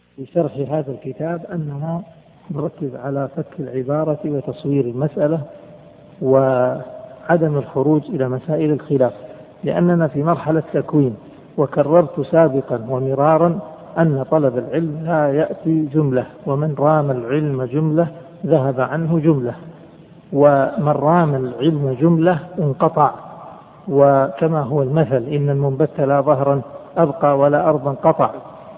في شرح هذا الكتاب أننا نركز على فك العبارة وتصوير المسألة وعدم الخروج إلى مسائل الخلاف، لأننا في مرحلة تكوين. وكررت سابقا ومرارا أن طلب العلم لا يأتي جملة، ومن رام العلم جملة ذهب عنه جملة، ومن رام العلم جملة انقطع. وكما هو المثل: إن المنبت لا ظهرا أبقى ولا أرضا قطع.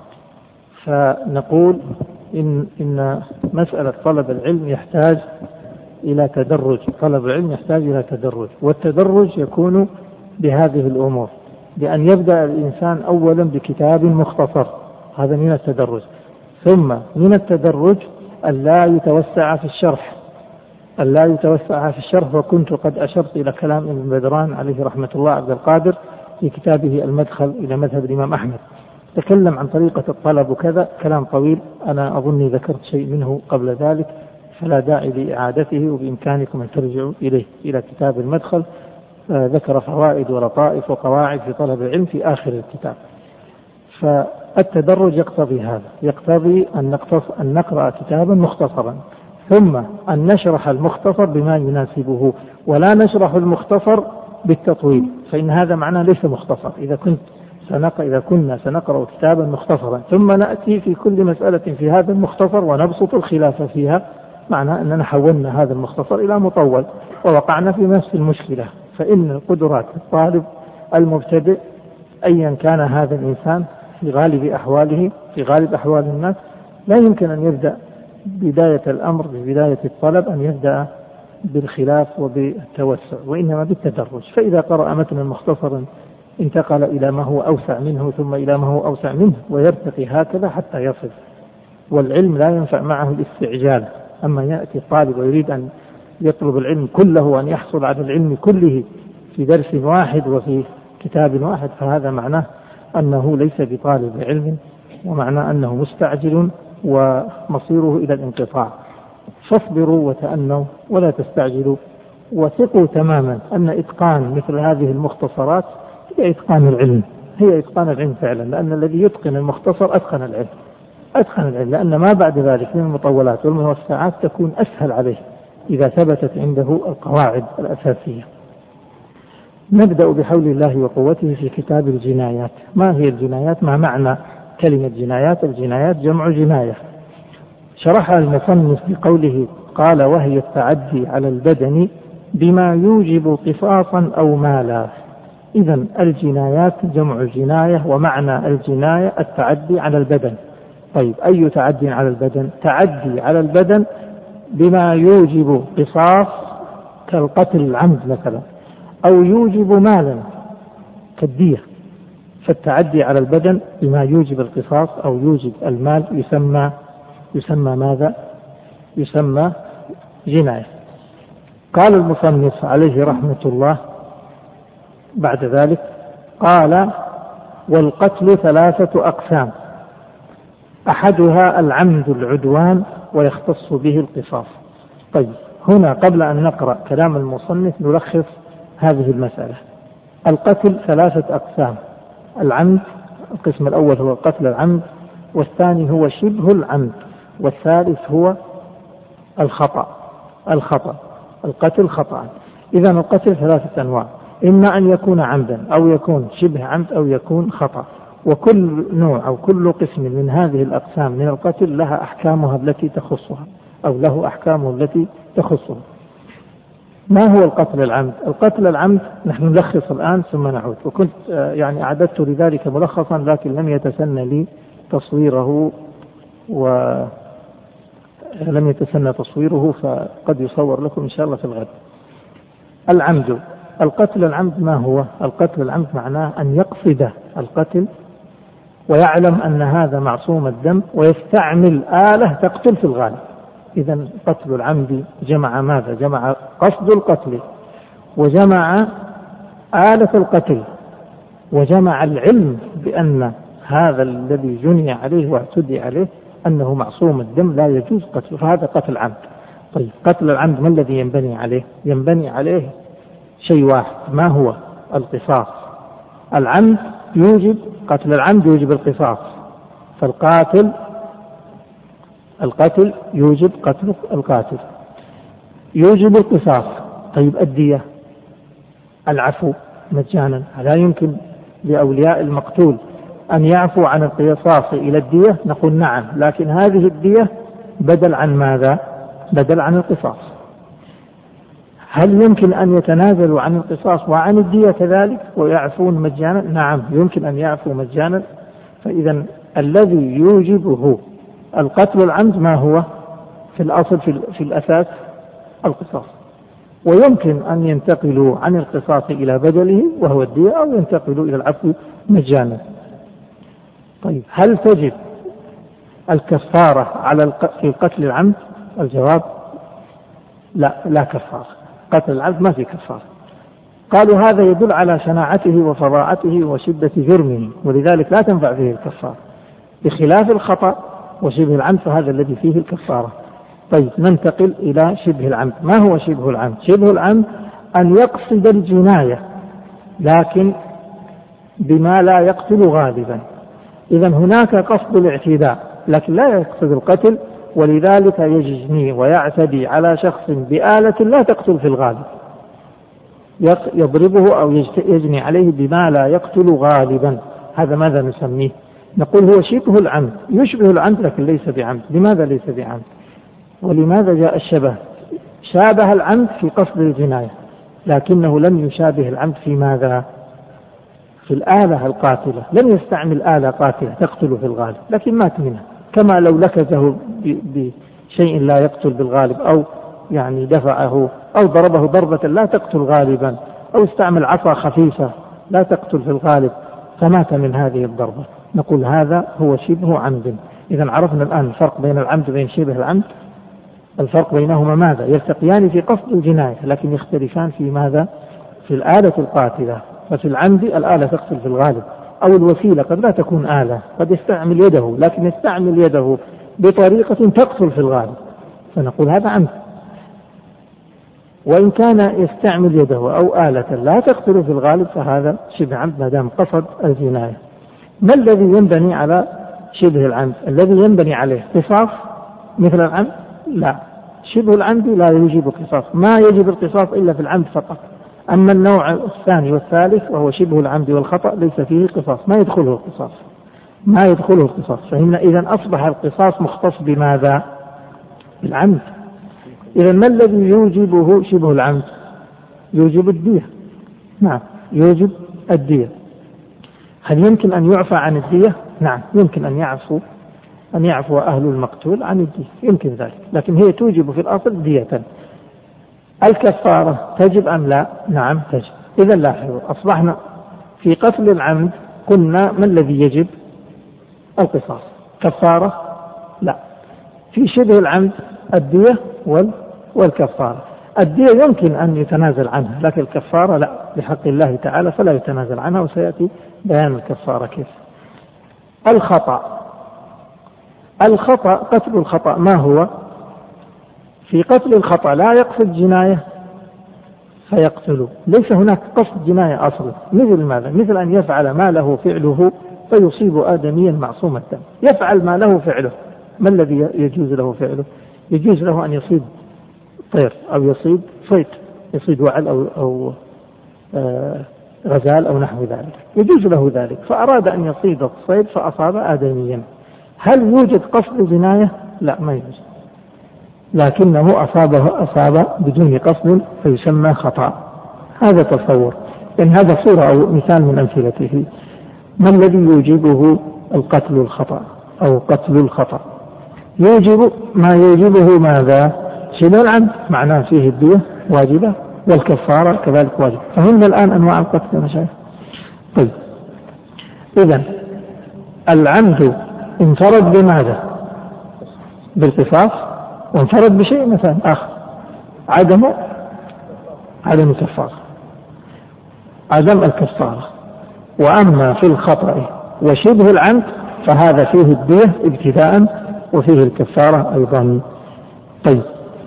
فنقول إن مسألة طلب العلم يحتاج إلى تدرج، طلب العلم يحتاج إلى تدرج، والتدرج يكون بهذه الأمور: بأن يبدأ الإنسان أولا بكتاب مختصر، هذا من التدرج. ثم من التدرج أن لا يتوسع في الشرح، وكنت قد أشرت إلى كلام ابن بدران عليه رحمة الله عبد القادر في كتابه المدخل إلى مذهب الإمام أحمد، تكلم عن طريقة الطلب وكذا، كلام طويل، أنا أظني ذكرت شيء منه قبل ذلك فلا داعي لإعادته، وبإمكانكم أن ترجعوا إليه، إلى كتاب المدخل. ذكر فوائد ولطائف وقواعد في طلب العلم في آخر الكتاب. فالتدرج يقتضي هذا، يقتضي أن نقرأ كتابا مختصرا، ثم أن نشرح المختصر بما يناسبه، ولا نشرح المختصر بالتطويل، فإن هذا معناه ليس مختصر. إذا كنا سنقرأ كتابا مختصرا ثم نأتي في كل مسألة في هذا المختصر ونبسط الخلاف فيها، معناه أننا حولنا هذا المختصر إلى مطول، ووقعنا في نفس المشكلة. فإن قدرات الطالب المبتدئ أيا كان هذا الإنسان في غالب أحوال الناس لا يمكن أن يبدأ بداية الأمر ببداية الطلب أن يبدأ بالخلاف وبالتوسع، وإنما بالتدرج. فإذا قرأ متنا مختصرا انتقل إلى ما هو أوسع منه، ثم إلى ما هو أوسع منه، ويرتقي هكذا حتى يصل. والعلم لا ينفع معه الاستعجال. أما يأتي الطالب ويريد أن يطلب العلم كله وأن يحصل على العلم كله في درس واحد وفي كتاب واحد، فهذا معناه أنه ليس بطالب علم، ومعناه أنه مستعجل ومصيره إلى الانقطاع. فاصبروا وتأنوا ولا تستعجلوا، وثقوا تماما أن إتقان مثل هذه المختصرات هي إتقان العلم فعلا، لأن الذي يتقن المختصر أتقن العلم، لأن ما بعد ذلك من المطولات والموسعات تكون أسهل عليه إذا ثبتت عنده القواعد الأساسية. نبدأ بحول الله وقوته في كتاب الجنايات. ما هي الجنايات؟ ما معنى كلمة جنايات؟ الجنايات جمع جناية. شرحها المصنف بقوله: قال: وهي التعدي على البدن بما يوجب قصاصا أو مالا. إذن الجنايات جمع جناية، ومعنى الجناية التعدي على البدن. طيب، أي تعدي على البدن؟ تعدي على البدن بما يوجب قصاص كالقتل العمد مثلا، أو يوجب مالا كالدية. فالتعدي على البدن بما يوجب القصاص أو يوجب المال يسمى ماذا؟ يسمى جناية. قال المصنف عليه رحمة الله بعد ذلك: قال: والقتل 3 أقسام، أحدها العمد العدوان ويختص به القصاص. طيب، هنا قبل أن نقرأ كلام المصنف نلخص هذه المسألة. القتل 3 أقسام: العمد، القسم الأول هو قتل العمد، والثاني هو شبه العمد، والثالث هو الخطأ. القتل خطأ. إذن القتل 3 أنواع: إما أن يكون عمدا، أو يكون شبه عمد، أو يكون خطأ. وكل نوع أو كل قسم من هذه الأقسام من القتل لها أحكامها التي تخصها، أو له أحكامه التي تخصها. ما هو القتل العمد؟ القتل العمد نحن نلخص الآن ثم نعود، وكنت أعددت لذلك ملخصا لكن لم يتسنى لي تصويره فقد يصور لكم إن شاء الله في الغد. القتل العمد ما هو؟ القتل العمد معناه أن يقصد القتل ويعلم أن هذا معصوم الدم ويستعمل آلة تقتل في الغالب. إذن قتل العمد جمع ماذا؟ جمع قصد القتل، وجمع آلة القتل، وجمع العلم بأن هذا الذي جني عليه واعتدي عليه أنه معصوم الدم لا يجوز قتله، فهذا قتل عمد. طيب، قتل العمد ما الذي ينبني عليه؟ ينبني عليه شيء واحد، ما هو؟ القصاص. قتل العمد يوجب القصاص، فالقاتل القتل يوجب قتل القاتل، يوجب القصاص. طيب الدية، العفو مجانا، لا يمكن لأولياء المقتول أن يعفو عن القصاص إلى الدية؟ نقول نعم، لكن هذه الدية بدل عن ماذا؟ بدل عن القصاص. هل يمكن أن يتنازلوا عن القصاص وعن الدية كذلك ويعفون مجانا؟ نعم يمكن أن يعفوا مجانا. فإذا الذي يوجبه القتل العمد ما هو في الأصل في الأساس؟ القصاص. ويمكن أن ينتقلوا عن القصاص إلى بدله وهو الدية، أو ينتقلوا إلى العفو مجانا. طيب هل تجب الكفارة في قتل العمد؟ الجواب لا كفارة. قتل العمد ما في كفارة. قالوا هذا يدل على شناعته وفظاعته وشدة جرمه، ولذلك لا تنفع فيه الكفارة، بخلاف الخطأ وشبه العمد فهذا الذي فيه الكفارة. طيب ننتقل إلى شبه العمد. ما هو شبه العمد؟ شبه العمد أن يقصد الجناية لكن بما لا يقتل غالبا. إذا هناك قصد الاعتداء لكن لا يقصد القتل، ولذلك يجني ويعتدي على شخص بآلة لا تقتل في الغالب، يضربه أو يجني عليه بما لا يقتل غالبا. هذا ماذا نسميه؟ نقول هو شبه العمد، يشبه العمد لكن ليس بعمد. لماذا ليس بعمد؟ ولماذا جاء الشبه؟ شابه العمد في قصد الجناية لكنه لم يشابه العمد في ماذا؟ في الآلة القاتلة. لم يستعمل آلة قاتلة تقتل في الغالب لكن مات منها، كما لو لكزه بشيء لا يقتل بالغالب، أو يعني دفعه أو ضربه ضربة لا تقتل غالبا، أو استعمل عصا خفيفة لا تقتل في الغالب فمات من هذه الضربة. نقول هذا هو شبه عمد. إذا عرفنا الآن الفرق بين العمد وبين شبه العمد. الفرق بينهما ماذا؟ يلتقيان في قصد الجناية لكن يختلفان في ماذا؟ في الآلة القاتلة. ففي العمد الآلة تقتل في الغالب، أو الوسيلة قد لا تكون آلة، قد يستعمل يده لكن يستعمل يده بطريقة تقتل في الغالب فنقول هذا عمد. وإن كان يستعمل يده أو آلة لا تقتل في الغالب فهذا شبه عمد ما دام قصد الجناية. ما الذي ينبني على شبه العمد؟ الذي ينبني عليه قصاص مثل العمد؟ لا، شبه العمد لا يوجب القصاص، ما يجب القصاص إلا في العمد فقط. أما النوع الثاني والثالث وهو شبه العمد والخطأ ليس فيه قصاص، ما يدخله القصاص. فهنا إذن أصبح القصاص مختص بماذا؟ بالعمد. إذن ما الذي يوجبه شبه العمد؟ يوجب الدية. نعم يوجب الدية. هل يمكن أن يعفى عن الدية؟ نعم يمكن أن يعفو أهل المقتول عن الدية، يمكن ذلك، لكن هي توجب في الأصل دية. الكفارة تجب أم لا؟ نعم تجب. إذا لاحظوا أصبحنا في قتل العمد قلنا ما الذي يجب؟ القصاص. كفارة لا. في شبه العمد الدية والكفارة. الدية يمكن أن يتنازل عنها لكن الكفارة لا، بحق الله تعالى فلا يتنازل عنها، وسيأتي بيان الكفارة كيف. الخطأ قتل الخطأ ما هو؟ في قتل الخطأ لا يقصد جناية فيقتله، ليس هناك قصد جناية أصلا. مثل ماذا؟ مثل أن يفعل ما له فعله فيصيب آدميا معصوم الدم. يفعل ما له فعله، ما الذي يجوز له فعله؟ يجوز له أن يصيد طير أو يصيد صيد، يصيد وعل أو غزال أو نحو ذلك، يجوز له ذلك. فأراد أن يصيد الصيد فأصاب آدميا. هل يوجد قصد جناية؟ لا ما يوجد، لكنه أصاب بدون قصد فيسمى خطأ. هذا تصور. إن هذا صورة أو مثال من أمثلته. ما الذي يوجبه القتل الخطأ أو قتل الخطأ؟ يوجب ما يوجبه ماذا؟ شبه العمد، معناه فيه الدية واجبة والكفارة كذلك واجب. فهمنا الآن أنواع القتل يا مشايخ. طيب إذن العمد انفرد بماذا؟ بالقصاص، وانفرد بشيء مثلا آخر عدم الكفارة، عدم الكفارة. وأما في الخطأ وشبه العمد فهذا فيه الدية ابتداء وفيه الكفارة أيضا. طيب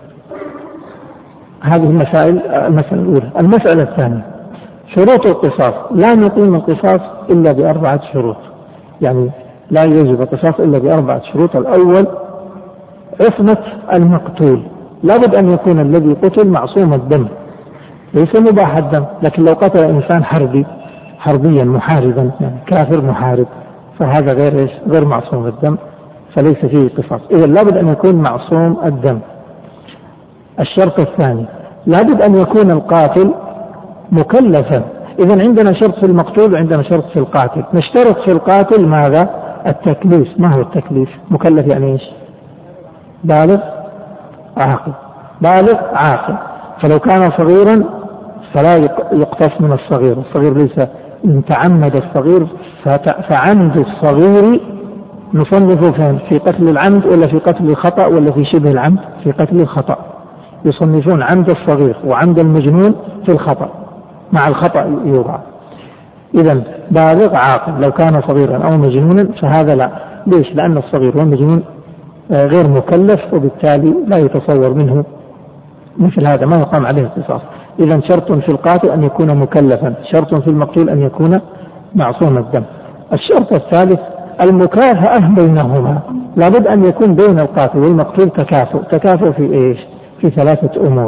هذه المسألة الأولى. المسألة الثانية شروط القصاص. لا نقيم القصاص إلا ب4 شروط، يعني لا يجب القصاص إلا ب4 شروط. الأول عصمة المقتول، لابد أن يكون الذي قتل معصوم الدم، ليس مباح الدم. لكن لو قتل إنسان حربيا محاربا، يعني كافر محارب، فهذا غير معصوم الدم، فليس فيه قصاص. إذا لابد أن يكون معصوم الدم. الشرط الثاني لابد أن يكون القاتل مكلفا. إذا عندنا شرط في المقتول وعندنا شرط في القاتل. نشترط في القاتل ماذا؟ التكليف. ما هو التكليف؟ مكلف يعني إيش؟ بالغ عاقل. بالغ عاقل. فلو كان صغيرا فلا يقتص من الصغير. الصغير ليس، إن تعمد الصغير فعمد الصغير نصنفه فين؟ في قتل العمد ولا في قتل الخطأ ولا في شبه العمد؟ في قتل الخطأ. يصنفون عمد الصغير وعمد المجنون في الخطأ، مع الخطأ يوضع. إذا بالغ عاقل لو كان صغيرا أو مجنونا فهذا لا. ليش؟ لأن الصغير والمجنون غير مكلف، وبالتالي لا يتصور منه مثل هذا، ما يقام عليه القصاص. إذا شرط في القاتل أن يكون مكلفا، شرط في المقتول أن يكون معصوم الدم. الشرط الثالث المكافأة بينهما. لابد أن يكون بين القاتل والمقتول تكافؤ. تكافؤ في إيش؟ في ثلاثة أمور.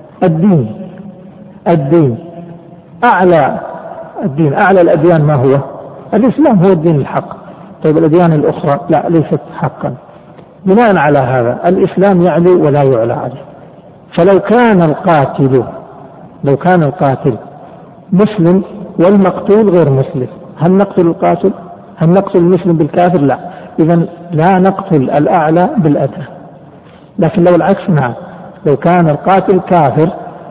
الدين أعلى الأديان ما هو؟ الإسلام هو الدين الحق. طيب الأديان الأخرى لا، ليست حقا. بناء على هذا الإسلام يعلو ولا يعلى عليه. فلو كان القاتل مسلم والمقتول غير مسلم، هل نقتل القاتل؟ هل نقتل المسلم بالكافر؟ لا. إذا لا نقتل الأعلى بالأدنى. لكن لو العكس، نعم، لو كان القاتل كافر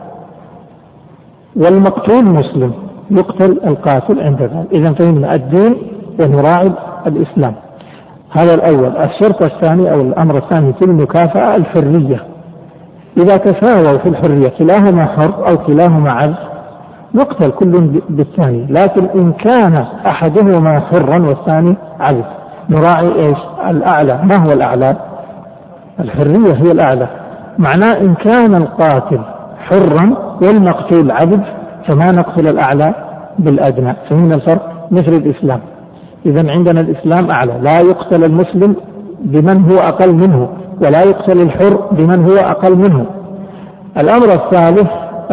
والمقتول مسلم يقتل القاتل عند ذلك. إذا فهمنا الدين ونراعي الإسلام. هذا الأول. الشرط الثاني أو الأمر الثاني في المكافأة الحرية. إذا تساووا في الحرية، كلاهما حر أو كلاهما عبد، يقتل كل بالثاني. لكن إن كان أحدهما حرا والثاني عبد نراعي إيش؟ الأعلى. ما هو الأعلى؟ الحرية هي الأعلى. معناه إن كان القاتل حرا والمقتول عبد فما نقتل الأعلى بالأدنى. فهمنا الفرق؟ مثل الإسلام. إذا عندنا الإسلام أعلى، لا يقتل المسلم بمن هو أقل منه، ولا يقتل الحر بمن هو أقل منه. الأمر الثالث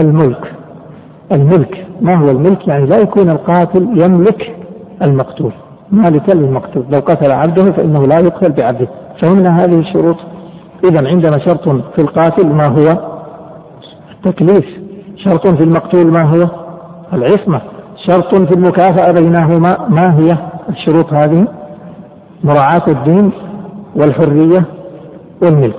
الملك. ما هو الملك؟ يعني لا يكون القاتل يملك المقتول، مالكا للمقتول. لو قتل عبده فإنه لا يقتل بعبده. فهمنا هذه الشروط. إذا عندنا شرط في القاتل ما هو؟ التكليف. شرط في المقتول ما هو؟ العصمة. شرط في المكافأة بينهما ما هي الشروط هذه؟ مراعاة الدين والحرية والملك.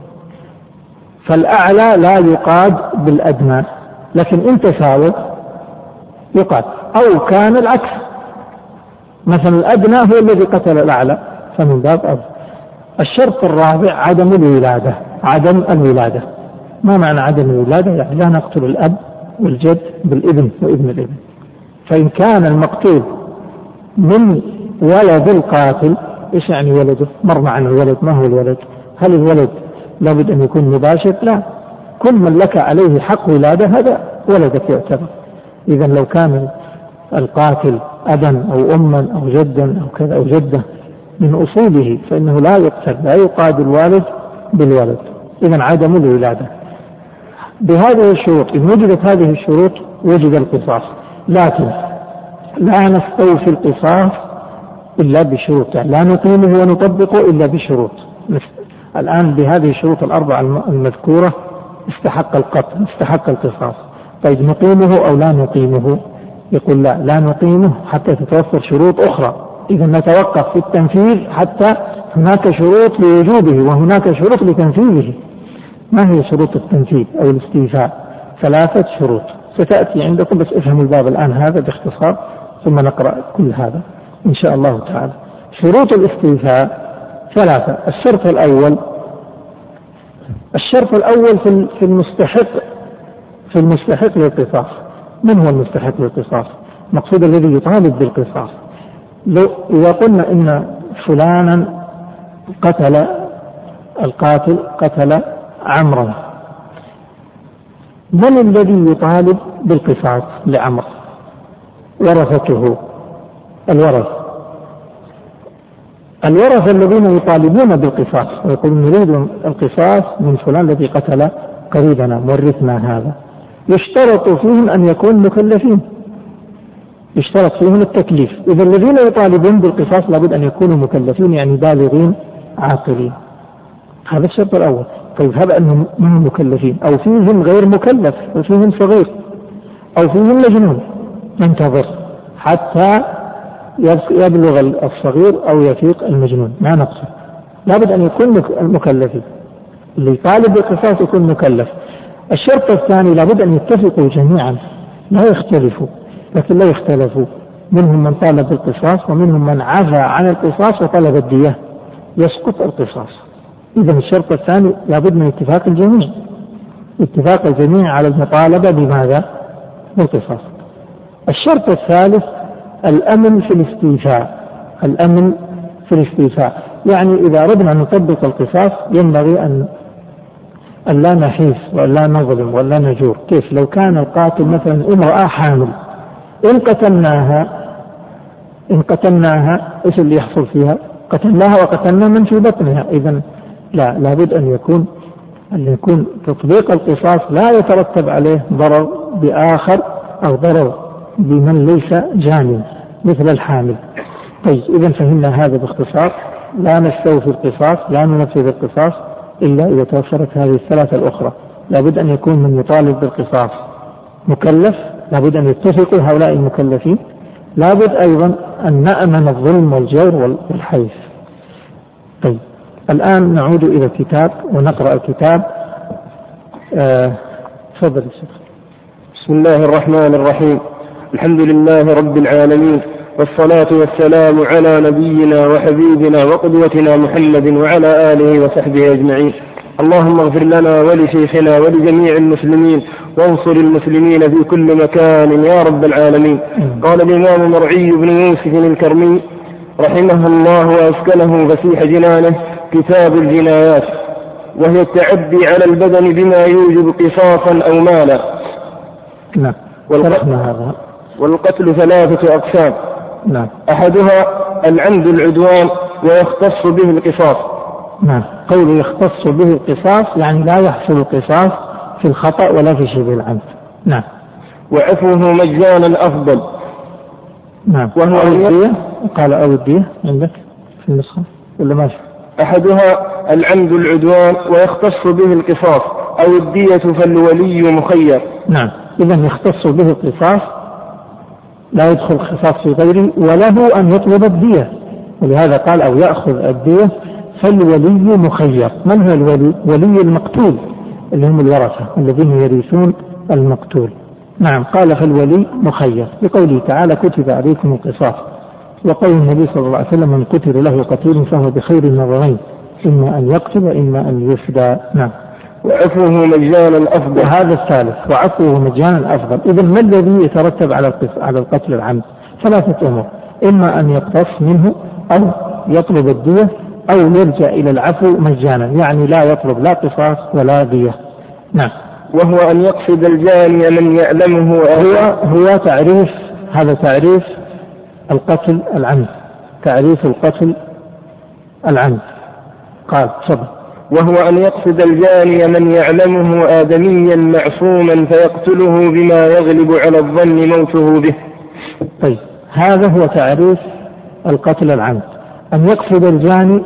فالأعلى لا يقاد بالأدنى، لكن إن تساووا يقاد. أو كان العكس، مثلا الأدنى هو الذي قتل الأعلى، فمن باب أول. الشرط الرابع عدم الولادة. ما معنى عدم الولادة؟ يعني لا نقتل الأب والجد بالابن وابن الابن. فإن كان المقتول من ولد القاتل، إيش يعني ولده؟ مر معنا الولد. ما هو الولد؟ هل الولد لابد أن يكون مباشر؟ لا، كل من لك عليه حق ولادة هذا ولدك يعتبر. إذا لو كان القاتل أبا أو أما أو جدا أو كذا أو جدة من أصوله فإنه لا يقتل، لا يقاد الوالد بالولد. إذا عدم الولادة. بهذه الشروط، إن وجدت هذه الشروط وجد القصاص. لكن لا نستوفي القصاص إلا بشروط، يعني لا نقيمه ونطبقه إلا بشروط. الآن بهذه الشروط الأربعة المذكورة استحق القتل، استحق القصاص. طيب نقيمه أو لا نقيمه؟ يقول لا نقيمه حتى تتوفر شروط أخرى. إذا نتوقف في التنفيذ حتى هناك شروط لوجوبه وهناك شروط لتنفيذه. ما هي شروط التنفيذ أو الاستيفاء؟ 3 شروط ستأتي عندكم، بس افهموا الباب الآن هذا باختصار ثم نقرأ كل هذا إن شاء الله تعالى. شروط الاستيفاء 3. الشرط الأول في المستحق للقصاص. من هو المستحق للقصاص؟ مقصود الذي يطالب بالقصاص. لو إذا قلنا إن فلانا القاتل قتل عمرا، من الذي يطالب بالقصاص لعمر؟ ورثته، الورث. الورثة الذين يطالبون بالقصاص ويقولون نريد القصاص من فلان الذي قتل قريبنا مورثنا هذا، يشترط فيهم أن يكونوا مكلفين، يشترط فيهم التكليف. إذا الذين يطالبون بالقصاص لابد أن يكونوا مكلفين، يعني بالغين عاقلين، هذا الشرط الأول. طيب هذا أنهم من مكلفين أو فيهم غير مكلف أو فيهم صغير أو فيهم مجنون ننتظر حتى يبلغ الصغير أو يفيق المجنون، ما نقصد، لابد أن يكون المكلفين، اللي يطالب بالقصاص يكون مكلف. الشرط الثاني لابد أن يتفقوا جميعا لا يختلفوا، لكن لا يختلفوا، منهم من طالب بالقصاص ومنهم من عفى عن القصاص وطلب الدية، يسقط القصاص. إذا الشرط الثاني لابد من اتفاق الجميع، اتفاق الجميع على المطالبة بماذا؟ بالقصاص. الشرط الثالث الأمن في الاستيفاء، الأمن في الاستيفاء، يعني إذا أردنا أن نطبق القصاص ينبغي أن لا نحيف ولا نظلم ولا نجور. كيف؟ لو كان القاتل مثلا امرأة حامل، إن قتلناها إيش اللي يحصل فيها؟ قتلناها وقتلنا من في بطنها. إذن لابد أن يكون تطبيق القصاص لا يترتب عليه ضرر بآخر أو ضرر بمن ليس جاني مثل الحامل. طيب إذن فهمنا هذا باختصار، لا نستوفي القصاص، لا ننفذ القصاص إلا إذا توفرت هذه الثلاثة الأخرى. لابد أن يكون من يطالب بالقصاص مكلف، لابد أن يتفقوا هؤلاء المكلفين، لابد أيضا أن نأمن الظلم والجور والحيف. طيب الآن نعود إلى الكتاب ونقرأ الكتاب. تفضل الشيخ. بسم الله الرحمن الرحيم. الحمد لله رب العالمين، والصلاة والسلام على نبينا وحبيبنا وقدوتنا محمد وعلى آله وصحبه أجمعين. اللهم اغفر لنا ولشيخنا ولجميع المسلمين، وانصر المسلمين في كل مكان يا رب العالمين. قال الإمام مرعي بن يوسف الكرمي رحمه الله وأسكنه فسيح جنانه كتاب الجنايات، وهي التعدي على البدن بما يوجب قصاصا أو مالا. نعم. والقتل ثلاثة أقسام. نعم. أحدها العمد العدوان ويختص به القصاص. نعم. قوله يختص به القصاص يعني لا يحصل القصاص في الخطأ ولا في شبه العمد. نعم. وعفوه مجانا أفضل. نعم. وهو الدية، قال أو الدية عندك في النسخة ولا ماشي؟ أحدها العمد العدوان ويختص به القصاص، أو الدية فالولي مخير. نعم. إذن يختص به القصاص، لا يدخل القصاص في غيره، وله أن يطلب الدية، ولهذا قال أو يأخذ الدية، فالولي مخير. من هو الولي؟ ولي المقتول، اللي هم الورثة الذين يرثون المقتول. نعم. قال فالولي مخير بقوله تعالى كتب عليكم القصاص، وقول النبي صلى الله عليه وسلم من قتل له قتيل فهو بخير النظرين، إما أن يقتل وإما أن يفدى. نعم. وعفوه مجانا أفضل، هذا الثالث، وعفوه مجانا أفضل. إذن ما الذي يترتب على القتل العمد؟ ثلاثة أمور، إما أن يقتص منه أو يطلب الدية أو يرجع إلى العفو مجانا، يعني لا يطلب لا قصاص ولا دية. نعم. وهو أن يقصد الجاني من يعلمه. هو تعريف، هذا تعريف القتل العمد، تعريف القتل العمد. قال صبر. وهو أن يقصد الجاني من يعلمه آدميا معصوما فيقتله بما يغلب على الظن موته به. طيب هذا هو تعريف القتل العمد، أن يقصد الجاني،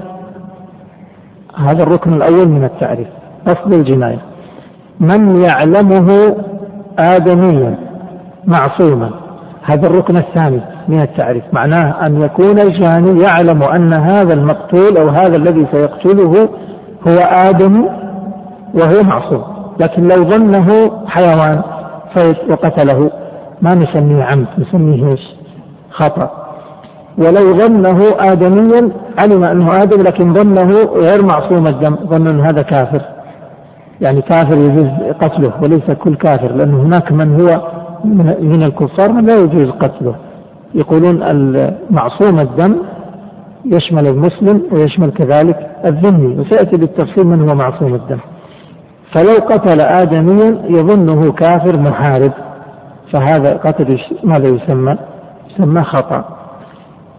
هذا الركن الأول من التعريف، قصد الجناية، من يعلمه آدميا معصوما، هذا الركن الثاني من التعريف، معناه أن يكون الجاني يعلم أن هذا المقتول أو هذا الذي سيقتله هو آدم وهو معصوم، لكن لو ظنه حيوان وقتله ما نسميه عمد، نسميه ايش؟ خطأ. ولو ظنه آدميا علم أنه آدم لكن ظنه غير معصوم الدم، ظن أن هذا كافر، يعني كافر يجوز قتله، وليس كل كافر، لأن هناك من هو من الكفار من لا يجوز قتله. يقولون المعصوم الدم يشمل المسلم ويشمل كذلك الذمي، وسيأتي بالتفصيل من هو معصوم الدم. فلو قتل آدميا يظنه كافر محارب، فهذا قتل ماذا يسمى؟ يسمى خطأ.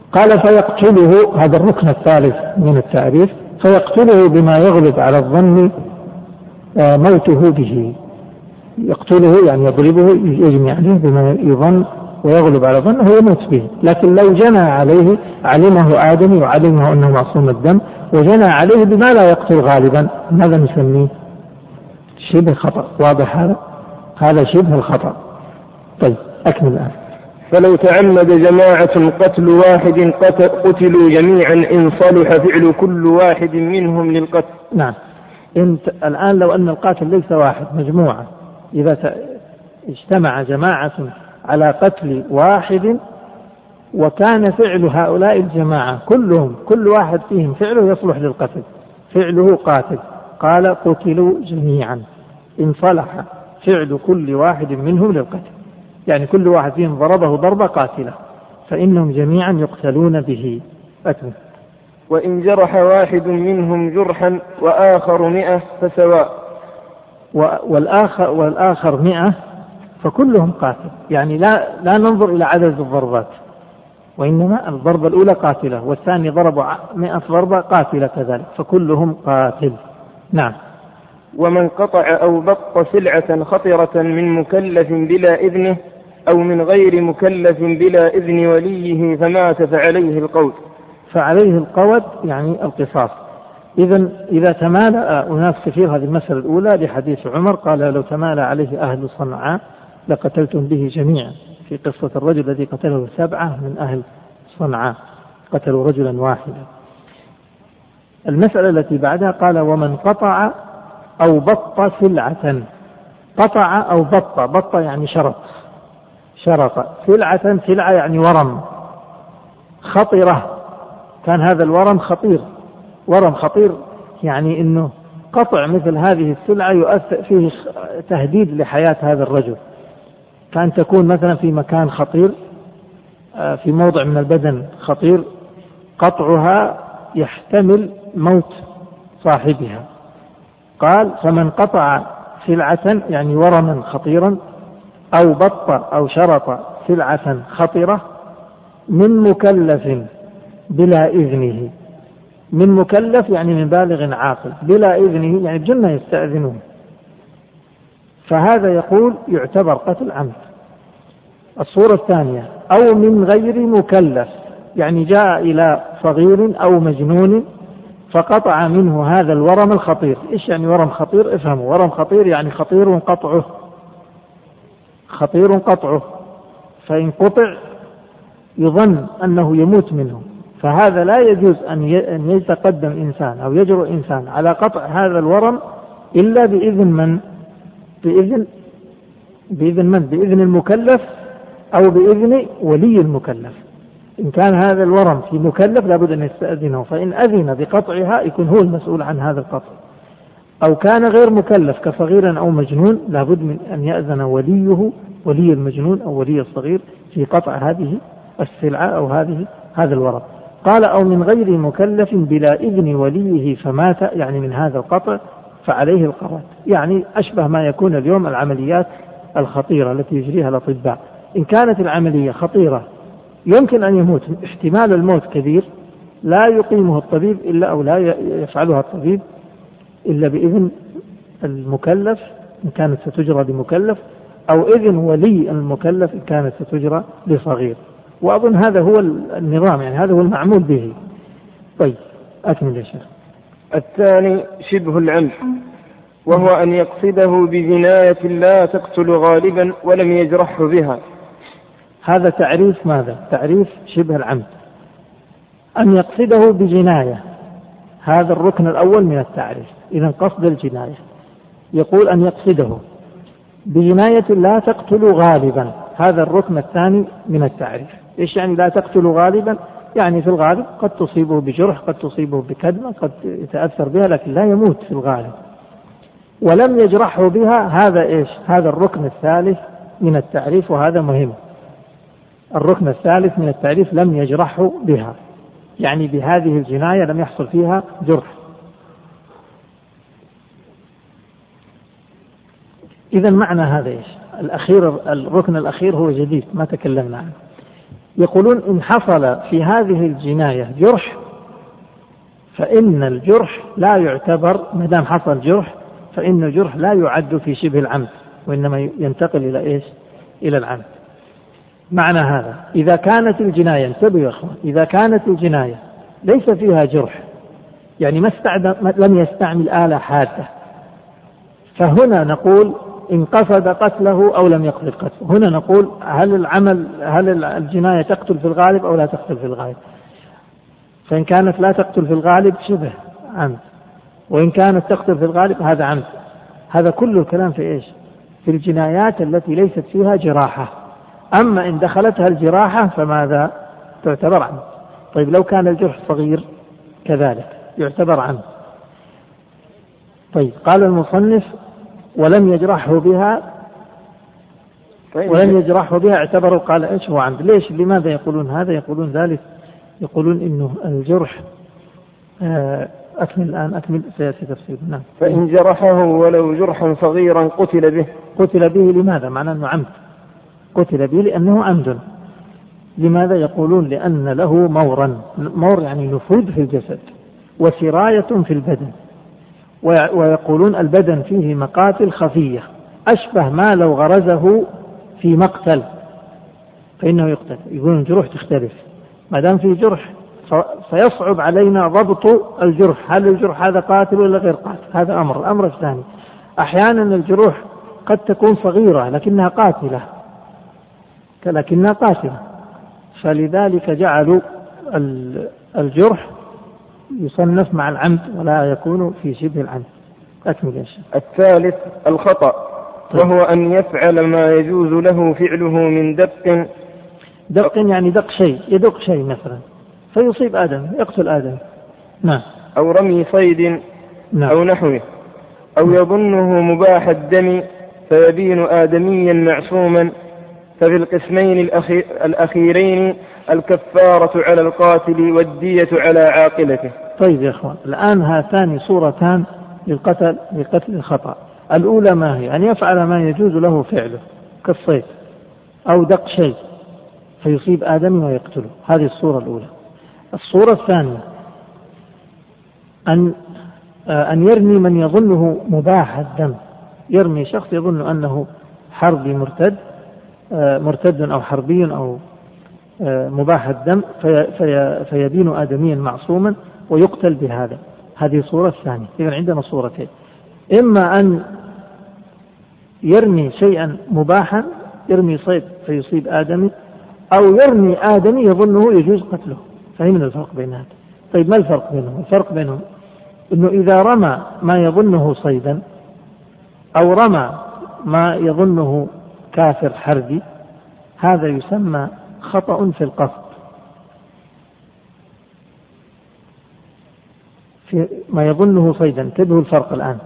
قال فيقتله، هذا الركن الثالث من التعريف، فيقتله بما يغلب على الظن موته به. يقتله يعني يضربه، يجني عليه بما يظن ويغلب على ظنه يموت به. لكن لو جنى عليه علمه آدمي وعلمه أنه معصوم الدم وجنى عليه بما لا يقتل غالبا، ماذا نسميه؟ شبه خطأ. واضح هذا شبه الخطأ. طيب أكمل الآن. فلو تعمد جماعة قتل واحد قتلوا جميعا إن صلح فعل كل واحد منهم للقتل. نعم. الآن لو أن القاتل ليس واحد، مجموعة، إذا اجتمع جماعة على قتل واحد وكان فعل هؤلاء الجماعة كلهم كل واحد فيهم فعله يصلح للقتل، فعله قاتل، قال قتلوا جميعا إن صلح فعل كل واحد منهم للقتل، يعني كل واحد فيهم ضربه ضربة قاتلة فإنهم جميعا يقتلون به. أكمل. وإن جرح واحد منهم جرحا وآخر 100 فسواء. والآخر 100 فكلهم قاتل، يعني لا ننظر إلى عدد الضربات، وإنما الضربة الأولى قاتلة والثاني ضرب 100 ضربة قاتلة كذلك، فكلهم قاتل. نعم. ومن قطع أو بط سلعة خطرة من مكلف بلا إذنه أو من غير مكلف بلا إذن وليه فمات فعليه القود. فعليه القود يعني القصاص. إذا تمالأ أناس كثير، هذه المسألة الأولى لحديث عمر قال لو تمالأ عليه أهل صنعاء لقتلتم به جميعا، في قصة الرجل الذي قتله 7 من أهل صنعاء، قتلوا رجلا واحدا. المسألة التي بعدها قال ومن قطع أو بط سلعة. قطع أو بط يعني شرط سلعة يعني ورم، خطرة كان هذا الورم خطير، ورم خطير يعني إنه قطع مثل هذه السلعة يؤثر فيه تهديد لحياة هذا الرجل، كان تكون مثلا في مكان خطير، في موضع من البدن خطير، قطعها يحتمل موت صاحبها. قال فمن قطع سلعة يعني ورما خطيرا أو بط أو شرط سلعة خطرة من مكلف بلا إذنه، من مكلف يعني من بالغ عاقل، بلا إذنه يعني الجنة يستأذنون، فهذا يقول يعتبر قتل عمد. الصورة الثانية أو من غير مكلف، يعني جاء إلى صغير أو مجنون فقطع منه هذا الورم الخطير. إيش يعني ورم خطير؟ افهموا، ورم خطير يعني خطير قطعه، فإن قطع يظن أنه يموت منه، فهذا لا يجوز أن يتقدم إنسان أو يجرؤ إنسان على قطع هذا الورم إلا بإذن من؟ بإذن المكلف أو بإذن ولي المكلف. إن كان هذا الورم في مكلف لابد أن يستأذنه، فإن أذن بقطعها يكون هو المسؤول عن هذا القطع. أو كان غير مكلف كصغير أو مجنون لابد من أن يأذن ولي المجنون أو ولي الصغير في قطع هذه السلعة أو هذا الورم. قال أو من غير مكلف بلا إذن وليه فمات، يعني من هذا القطع فعليه القرات، يعني أشبه ما يكون اليوم العمليات الخطيرة التي يجريها الأطباء. إن كانت العملية خطيرة يمكن أن يموت، احتمال الموت كبير، لا يقيمه الطبيب إلا أو لا يفعلها الطبيب إلا بإذن المكلف إن كانت ستجرى لمكلف، أو إذن ولي المكلف إن كانت ستجرى لصغير. وأظن هذا هو النظام، يعني هذا هو المعمول به. طيب أكمل يا شيخ. الثاني شبه العمد، وهو أن يقصده بجناية لا تقتل غالبا ولم يجرحه بها. هذا تعريف ماذا؟ تعريف شبه العمد. أن يقصده بجناية، هذا الركن الأول من التعريف. إذن قصد الجناية، يقول أن يقصده بجناية لا تقتل غالبا، هذا الركن الثاني من التعريف. إيش يعني لا تقتل غالبا؟ يعني في الغالب قد تصيبه بجرح، قد تصيبه بكدمة، قد يتأثر بها، لكن لا يموت في الغالب. ولم يجرحه بها، هذا إيش؟ هذا الركن الثالث من التعريف، وهذا مهم. الركن الثالث من التعريف لم يجرحه بها، يعني بهذه الجناية لم يحصل فيها جرح. إذا معنى هذا إيش؟ الركن الأخير هو جديد ما تكلمنا عنه. يقولون إن حصل في هذه الجناية جرح فإن الجرح لا يعتبر، ما دام حصل جرح فإن الجرح لا يعد في شبه العمد، وإنما ينتقل إلى إيش؟ إلى العمد. معنى هذا إذا كانت الجناية، انتبهوا يا أخوان، إذا كانت الجناية ليس فيها جرح، يعني لم يستعمل آلة حادة، فهنا نقول إن قصد قتله أو لم يقصد قتله. هنا نقول هل الجناية تقتل في الغالب أو لا تقتل في الغالب؟ فإن كانت لا تقتل في الغالب شبه عمد، وإن كانت تقتل في الغالب هذا عمد. هذا كل الكلام في إيش؟ في الجنايات التي ليست فيها جراحة. أما إن دخلتها الجراحة فماذا؟ تعتبر عمد. طيب لو كان الجرح صغير كذلك يعتبر عمد. طيب قال المصنف ولم يجرحه بها اعتبروا، قال ايش هو عمد. ليش؟ لماذا يقولون هذا؟ يقولون ذلك، يقولون انه الجرح أكمل سيأتي تفصيل. نعم. فإن جرحه ولو جرحا صغيرا قتل به. لماذا؟ معناه أنه عمد. قتل به لأنه عمد. لماذا؟ يقولون لأن له مور يعني نفوذ في الجسد، وسراية في البدن، ويقولون البدن فيه مقاتل خفية أشبه ما لو غرزه في مقتل فإنه يقتل. يقولون الجروح تختلف، ما دام في جرح فيصعب علينا ضبط الجرح، هل الجرح هذا قاتل ولا غير قاتل؟ هذا الأمر الثاني. أحيانا الجروح قد تكون صغيرة لكنها قاتلة، فلذلك جعلوا الجرح يصنف مع العمد ولا يكون في شبه العمد. أكمل يا شيخ. الثالث الخطأ، وهو أن يفعل ما يجوز له فعله من دق يعني يدق شيء مثلا فيصيب آدم، يقتل آدم. نعم. أو رمي صيد. نعم. أو نحوه. أو يظنه مباح الدم فيبين آدميا معصوما. ففي القسمين الأخيرين الكفارة على القاتل والدية على عاقلته. طيب يا أخوان، الآن هاتان صورتان للقتل الخطأ. الأولى ما هي؟ أن يفعل ما يجوز له فعله كالصيد أو دق شيء فيصيب آدم ويقتله، هذه الصورة الأولى. الصورة الثانية أن يرمي من يظنه مباح الدم، يرمي شخص يظن أنه حربي مرتد أو حربي أو مباح الدم فيبين آدميا معصوما ويقتل بهذا. هذه الصورة الثانية. إذن عندنا صورتين، إما أن يرمي شيئا مباحا، يرمي صيد فيصيب آدمي، أو يرمي آدمي يظنه يجوز قتله. فهمنا الفرق بين هذا؟ طيب ما الفرق بينهم؟ الفرق بينهم أنه إذا رمى ما يظنه صيدا أو رمى ما يظنه كافر حربي هذا يسمى خطأ في القصد. في ما يظنه صيدا، انتبهوا الفرق الآن.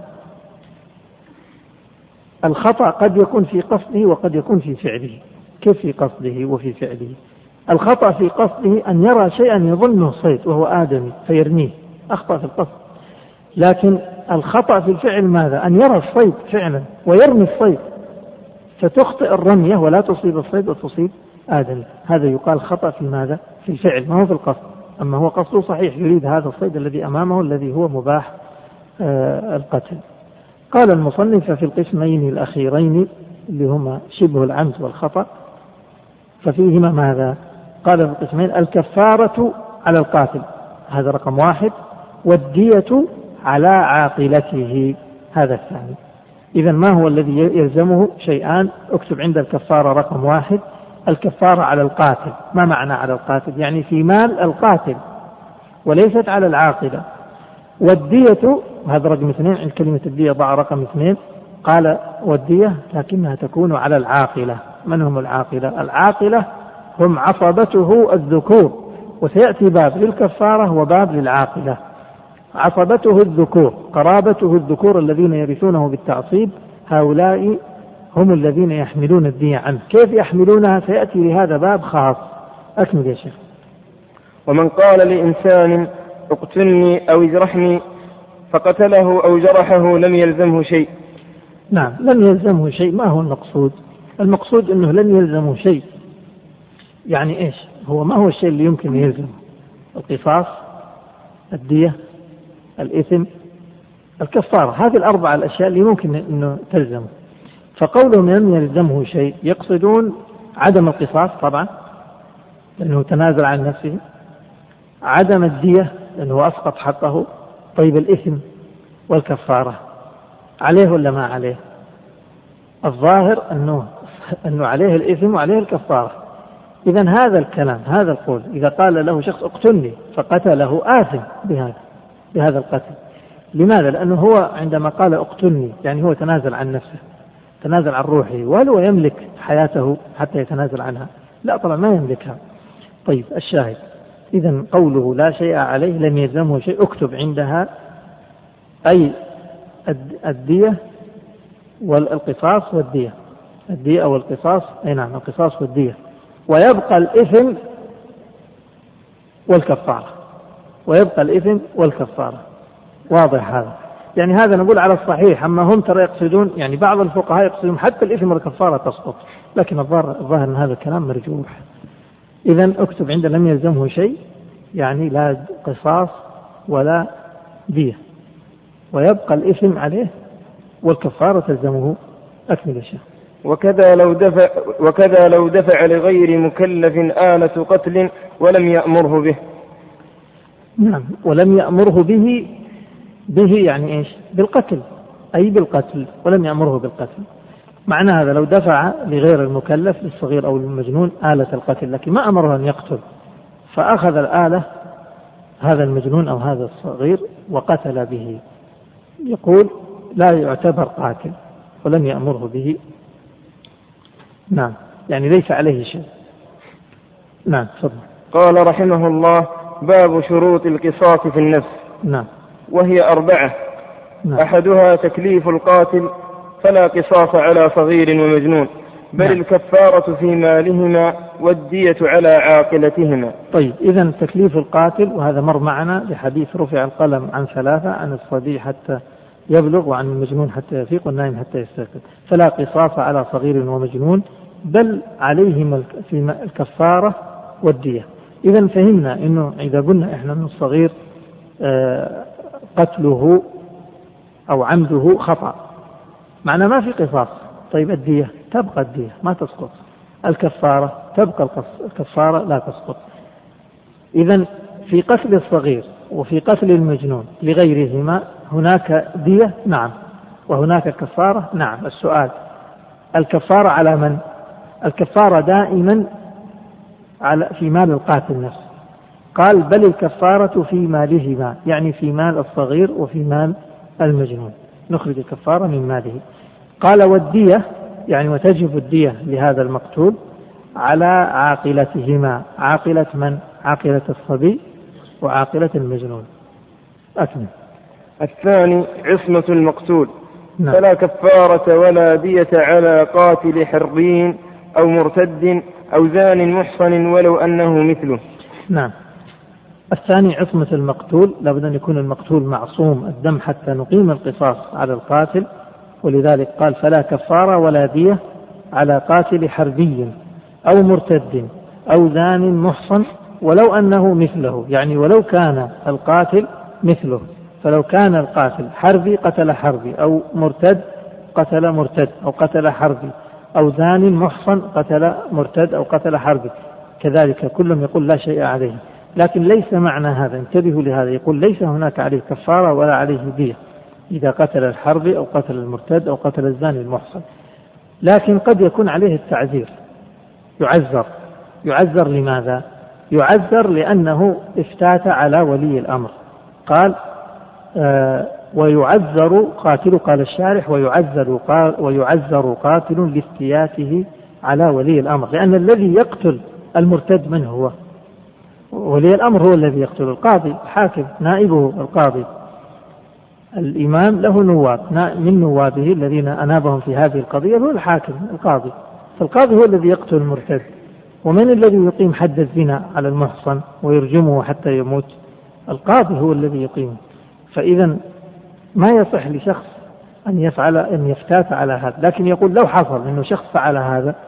الخطأ قد يكون في قصده وقد يكون في فعله. كيف في قصده وفي فعله؟ الخطأ في قصده أن يرى شيئا يظنه صيد وهو آدمي فيرميه، أخطأ في القصد. لكن الخطأ في الفعل ماذا؟ أن يرى الصيد فعلا ويرمي الصيد فتخطئ الرمية ولا تصيب الصيد وتصيب آدمي. هذا يقال خطأ في ماذا؟ في الفعل، ما هو في القصد. أما هو قصده صحيح، يريد هذا الصيد الذي أمامه الذي هو مباح القتل. قال المصنف في القسمين الأخيرين اللي هما شبه العمد والخطأ ففيهما ماذا؟ قال في القسمين الكفارة على القاتل، هذا رقم 1، والدية على عاقلته، هذا الثاني. إذن ما هو الذي يلزمه؟ شيئان، اكتب عند الكفارة رقم 1 الكفارة على القاتل. ما معنى على القاتل؟ يعني في مال القاتل وليست على العاقلة. والدية، هذا رقم 2، عند كلمة الدية ضع رقم 2. قال والدية لكنها تكون على العاقلة. من هم العاقلة؟ العاقلة هم عصبته الذكور، وسيأتي باب للكفارة وباب للعاقلة. عصبته الذكور، قرابته الذكور الذين يرثونه بالتعصيب، هؤلاء هم الذين يحملون الدية عنه. كيف يحملونها؟ سيأتي لهذا باب خاص. أكمل يا شيخ. ومن قال لإنسان اقتلني أو اجرحني فقتله أو جرحه لم يلزمه شيء. نعم، لم يلزمه شيء. ما هو المقصود؟ المقصود أنه لم يلزمه شيء. يعني إيش؟ هو ما هو الشيء اللي يمكن يلزم؟ القصاص، الدية، الإثم، الكفارة. هذه الأربع الأشياء اللي ممكن أنه تلزمه. فقولهم لم يلزمه شيء يقصدون عدم القصاص طبعا لأنه تنازل عن نفسه، عدم الدية لأنه أسقط حقه. طيب الإثم والكفارة عليه ولا ما عليه؟ الظاهر أنه عليه الإثم وعليه الكفارة. إذن هذا الكلام، هذا القول، إذا قال له شخص اقتلني فقتله آثم بهذا القتل. لماذا؟ لأنه هو عندما قال اقتلني يعني هو تنازل عن نفسه، تنازل عن روحه. وهل هو يملك حياته حتى يتنازل عنها؟ لا طبعا ما يملكها. طيب الشاهد، إذن قوله لا شيء عليه لم يلزمه شيء، اكتب عندها أي الدية والقصاص والدية، الدية والقصاص، أي نعم القصاص والدية، ويبقى الإثم والكفارة، ويبقى الإثم والكفارة. واضح هذا؟ يعني هذا نقول على الصحيح. أما هم ترى يقصدون، يعني بعض الفقهاء يقصدون حتى الإثم والكفارة تسقط، لكن الظاهر أن هذا الكلام مرجوح. إذن اكتب عند لم يلزمه شيء يعني لا قصاص ولا دية، ويبقى الإثم عليه والكفارة تلزمه. أكمل الشيء. وكذا لو دفع لغير مكلف آلة قتل ولم يأمره به. نعم، ولم يأمره به يعني إيش؟ بالقتل، أي بالقتل، ولم يأمره بالقتل. معنى هذا لو دفع لغير المكلف للصغير أو المجنون آلة القتل لكن ما أمره أن يقتل، فأخذ الآلة هذا المجنون أو هذا الصغير وقتل به، يقول لا يعتبر قاتل ولم يأمره به. نعم، يعني ليس عليه شيء. نعم تفضل. قال رحمه الله: باب شروط القصاص في النفس. نعم. وهي 4. نعم. أحدها تكليف القاتل فلا قصاص على صغير ومجنون، بل نعم. الكفارة في مالهما والدية على عاقلتهما. طيب، إذن تكليف القاتل، وهذا مر معنا لحديث رفع القلم عن 3، عن الصبي حتى يبلغ، وعن المجنون حتى يفيق، والنائم حتى يستيقظ. فلا قصاص على صغير ومجنون بل عليهما في الكفارة والدية. إذن فهمنا إنه إذا قلنا إحنا من الصغير قتله أو عمده خطأ، معنى ما في قصاص. طيب الدية تبقى، الدية ما تسقط. الكفارة تبقى، الكفارة لا تسقط. إذن في قتل الصغير وفي قتل المجنون لغيرهما هناك دية، نعم، وهناك كفارة، نعم. السؤال: الكفارة على من؟ الكفارة دائما في مال القاتل نفسه. قال: بل الكفارة في مالهما، يعني في مال الصغير وفي مال المجنون، نخرج الكفارة من ماله. قال: والدية، يعني وتجب الدية لهذا المقتول على عاقلتهما. عاقلة من؟ عاقلة الصبي وعاقلة المجنون. أكمل. الثاني عصمة المقتول. نعم. فلا كفارة ولا دية على قاتل حربي أو مرتد أو زان محصن ولو أنه مثله. نعم. الثاني عصمة المقتول، لابد أن يكون المقتول معصوم الدم حتى نقيم القصاص على القاتل، ولذلك قال: فلا كفارة ولا دية على قاتل حربي أو مرتد أو زان محصن ولو أنه مثله، يعني ولو كان القاتل مثله. فلو كان القاتل حربي قتل حربي، أو مرتد قتل مرتد أو قتل حربي، أو زان محصن قتل مرتد أو قتل حربي، كذلك كلهم يقول لا شيء عليه. لكن ليس معنى هذا، انتبهوا لهذا، يقول ليس هناك عليه كفارة ولا عليه دية إذا قتل الحربي أو قتل المرتد أو قتل الزاني المحصن، لكن قد يكون عليه التعذير، يعذر. لماذا؟ يعذر لأنه افتات على ولي الأمر. قال: ويعذر قاتل، قال الشارح: ويعذر قاتل لافتياته على ولي الأمر، لأن الذي يقتل المرتد من هو؟ ولي الأمر هو الذي يقتل. القاضي، الحاكم، نائبه القاضي. الإمام له نواب، من نوابه الذين أنابهم في هذه القضية هو الحاكم القاضي. فالقاضي هو الذي يقتل المرتد. ومن الذي يقيم حد الزنا على المحصن ويرجمه حتى يموت؟ القاضي هو الذي يقيمه. فإذا ما يصح لشخص أن يفتات على هذا. لكن يقول لو حصل أنه شخص فعل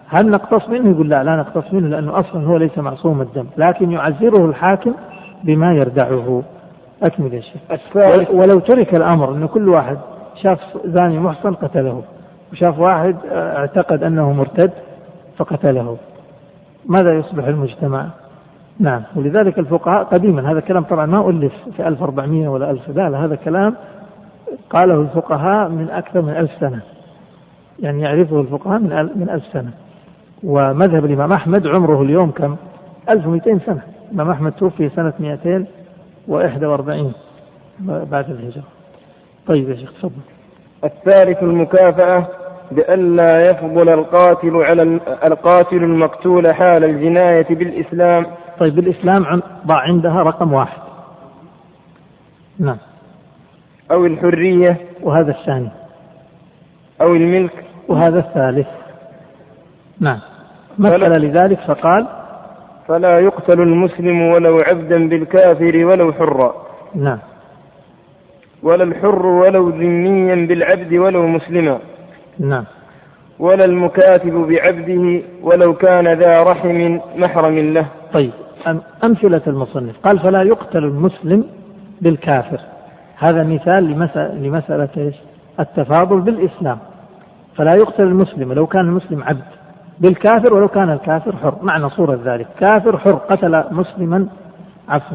هل نقتص منه؟ يقول لا نقتص منه، لأنه أصلا هو ليس معصوم الدم، لكن يعزره الحاكم بما يردعه. أكمل يا شيخ. ولو ترك الأمر أن كل واحد شاف زاني محصن قتله، وشاف واحد اعتقد أنه مرتد فقتله، ماذا يصبح المجتمع؟ نعم. ولذلك الفقهاء قديما، هذا كلام طبعا ما ألف في 1400 ولا 1000، لا هذا كلام قاله الفقهاء من أكثر من 1000 سنة، يعني يعرفه الفقهاء من 1000 سنة. ومذهب الإمام أحمد عمره اليوم كم؟ 1200 سنة. الإمام أحمد توفي سنة 241 بعد الهجرة. طيب يا شيخ تفضل. الثالث المكافأة بألا يفضل القاتل المقتول حال الجناية بالإسلام. طيب بالإسلام ضع عندها رقم 1. نعم. أو الحرية، وهذا الثاني. أو الملك، وهذا الثالث. نعم. مثل لذلك فقال فلا يقتل المسلم ولو عبدا بالكافر ولو حرا. نعم. ولا الحر ولو ذميا بالعبد ولو مسلما. نعم. ولا المكاتب بعبده ولو كان ذا رحم محرم له. طيب أمثلة المصنف قال فلا يقتل المسلم بالكافر، هذا مثال لمسألة التفاضل بالإسلام. فلا يقتل المسلم لو كان المسلم عبد بالكافر ولو كان الكافر حر. معنى صورة ذلك كافر حر قتل مسلما، عفوا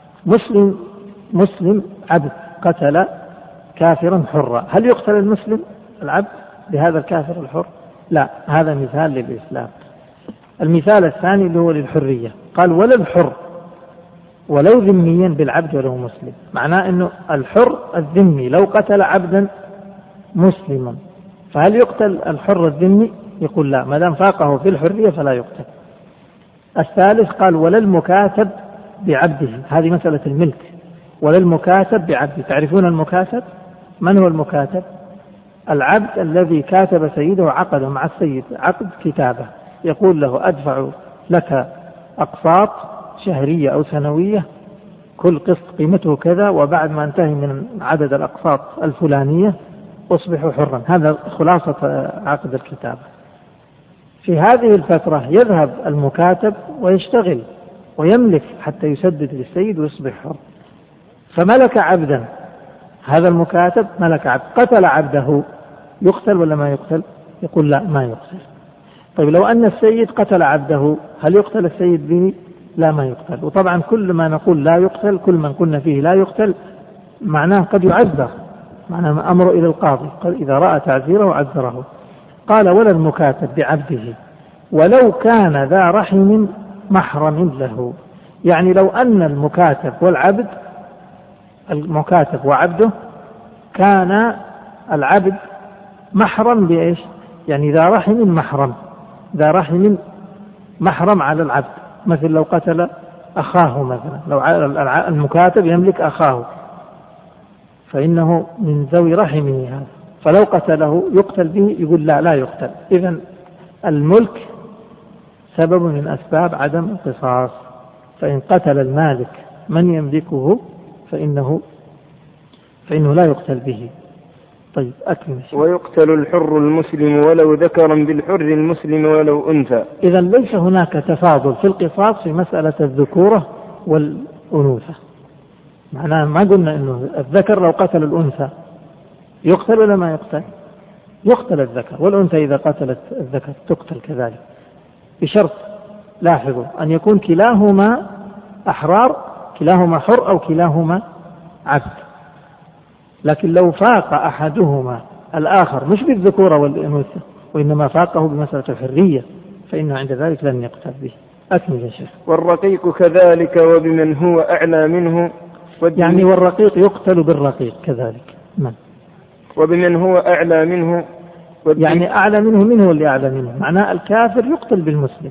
مسلم عبد قتل كافرا حرا، هل يقتل المسلم العبد بهذا الكافر الحر؟ لا، هذا مثال للإسلام. المثال الثاني اللي هو للحرية، قال ولا الحر ولو ذميا بالعبد ولو مسلم، معناه أنه الحر الذمي لو قتل عبدا مسلما فهل يقتل الحر الذمي؟ يقول لا، ما دام فاقه في الحرية فلا يقتل. الثالث قال ولا المكاتب بعبده، هذه مسألة الملك. ولا المكاتب بعبده، تعرفون المكاتب؟ من هو المكاتب؟ العبد الذي كاتب سيده عقد مع السيد عقد كتابة، يقول له أدفع لك أقساط شهرية أو سنوية، كل قسط قيمته كذا، وبعد ما انتهي من عدد الأقساط الفلانية أصبح حرا. هذا خلاصة عقد الكتابة. في هذه الفترة يذهب المكاتب ويشتغل ويملك حتى يسدد للسيد ويصبح حر. فملك عبدا، هذا المكاتب ملك عبد قتل عبده، يقتل ولا ما يقتل؟ يقول لا، ما يقتل. طيب لو أن السيد قتل عبده هل يقتل السيد به؟ لا، ما يقتل. وطبعا كل ما نقول لا يقتل، كل من قلنا فيه لا يقتل، معناه قد يعذر، معناه أمره إلى القاضي إذا رأى تعذيره عذره. قال ولا المكاتب بعبده ولو كان ذا رحم محرم له، يعني لو أن المكاتب والعبد، المكاتب وعبده، كان العبد محرم بإيش؟ يعني ذا رحم محرم، ذا رحم محرم على العبد. مثل لو قتل أخاه مثلا، لو المكاتب يملك أخاه فإنه من ذوي رحمه هذا، فلو قتله يقتل به؟ يقول لا، لا يقتل. إذن الملك سبب من أسباب عدم القصاص، فإن قتل المالك من يملكه فإنه لا يقتل به. طيب أكمل. ويقتل الحر المسلم ولو ذكرا بالحر المسلم ولو أنثى. إذن ليس هناك تفاضل في القصاص في مسألة الذكورة والأنوثة، معناه ما قلنا أنه الذكر لو قتل الأنثى يقتل ولا ما يقتل؟ يقتل الذكر، والأنثى إذا قتلت الذكر تقتل كذلك، بشرط لاحظوا أن يكون كلاهما أحرار، كلاهما حر أو كلاهما عبد. لكن لو فاق أحدهما الآخر مش بالذكورة والأنوثة وإنما فاقه بمسألة الحرية فإنه عند ذلك لن يقتل به. أكمل يا شيخ. والرقيق كذلك وبمن هو أعلى منه، يعني والرقيق يقتل بالرقيق كذلك. من؟ وبمن هو أعلى منه، يعني أعلى منه اللي أعلى منه، معناه الكافر يقتل بالمسلم.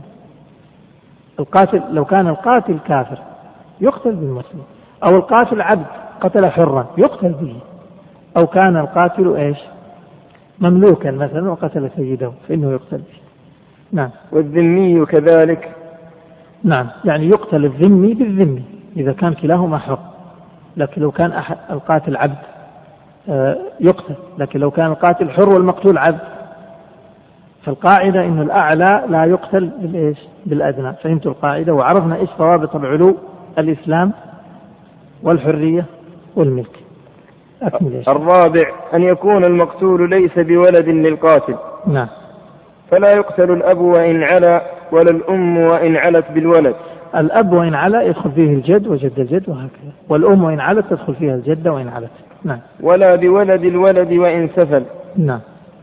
القاتل لو كان القاتل كافر يقتل بالمسلم، أو القاتل عبد قتل حرا يقتل به، أو كان القاتل إيش؟ مملوكا مثلا وقتل سيده فإنه يقتل به. نعم. والذمي كذلك. نعم، يعني يقتل الذمي بالذمي إذا كان كلاهما حر، لكن لو كان القاتل عبد يقتل، لكن لو كان القاتل حر والمقتول عبد فالقاعدة إن الأعلى لا يقتل بالأدنى. فهمت القاعدة؟ وعرفنا إيش ضوابط العلو: الإسلام والحرية والملك. أكمل. الرابع أن يكون المقتول ليس بولد للقاتل. نعم. فلا يقتل الأب وإن علا ولا الأم وإن علت بالولد. الأب وإن علا يدخل فيه الجد وجد الجد وهكذا، والأم وإن علت تدخل فيها الجدة وإن علت. نعم. ولا بولد الولد وإن سفل. نعم.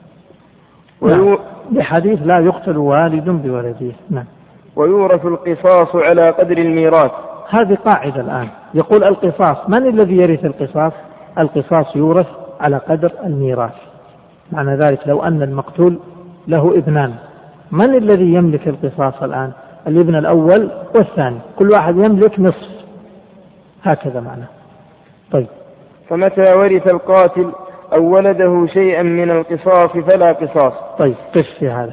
بحديث لا يقتل والد بولده. نعم. ويورث القصاص على قدر الميراث. هذه قاعدة الآن. يقول القصاص، من الذي يرث القصاص؟ القصاص يورث على قدر الميراث. معنى ذلك لو أن المقتول له ابنان، من الذي يملك القصاص الآن؟ الابن الأول والثاني، كل واحد يملك نصف، هكذا معنى. طيب. فمتى ورث القاتل أو ولده شيئا من القصاص فلا قصاص. طيب قف في هذا.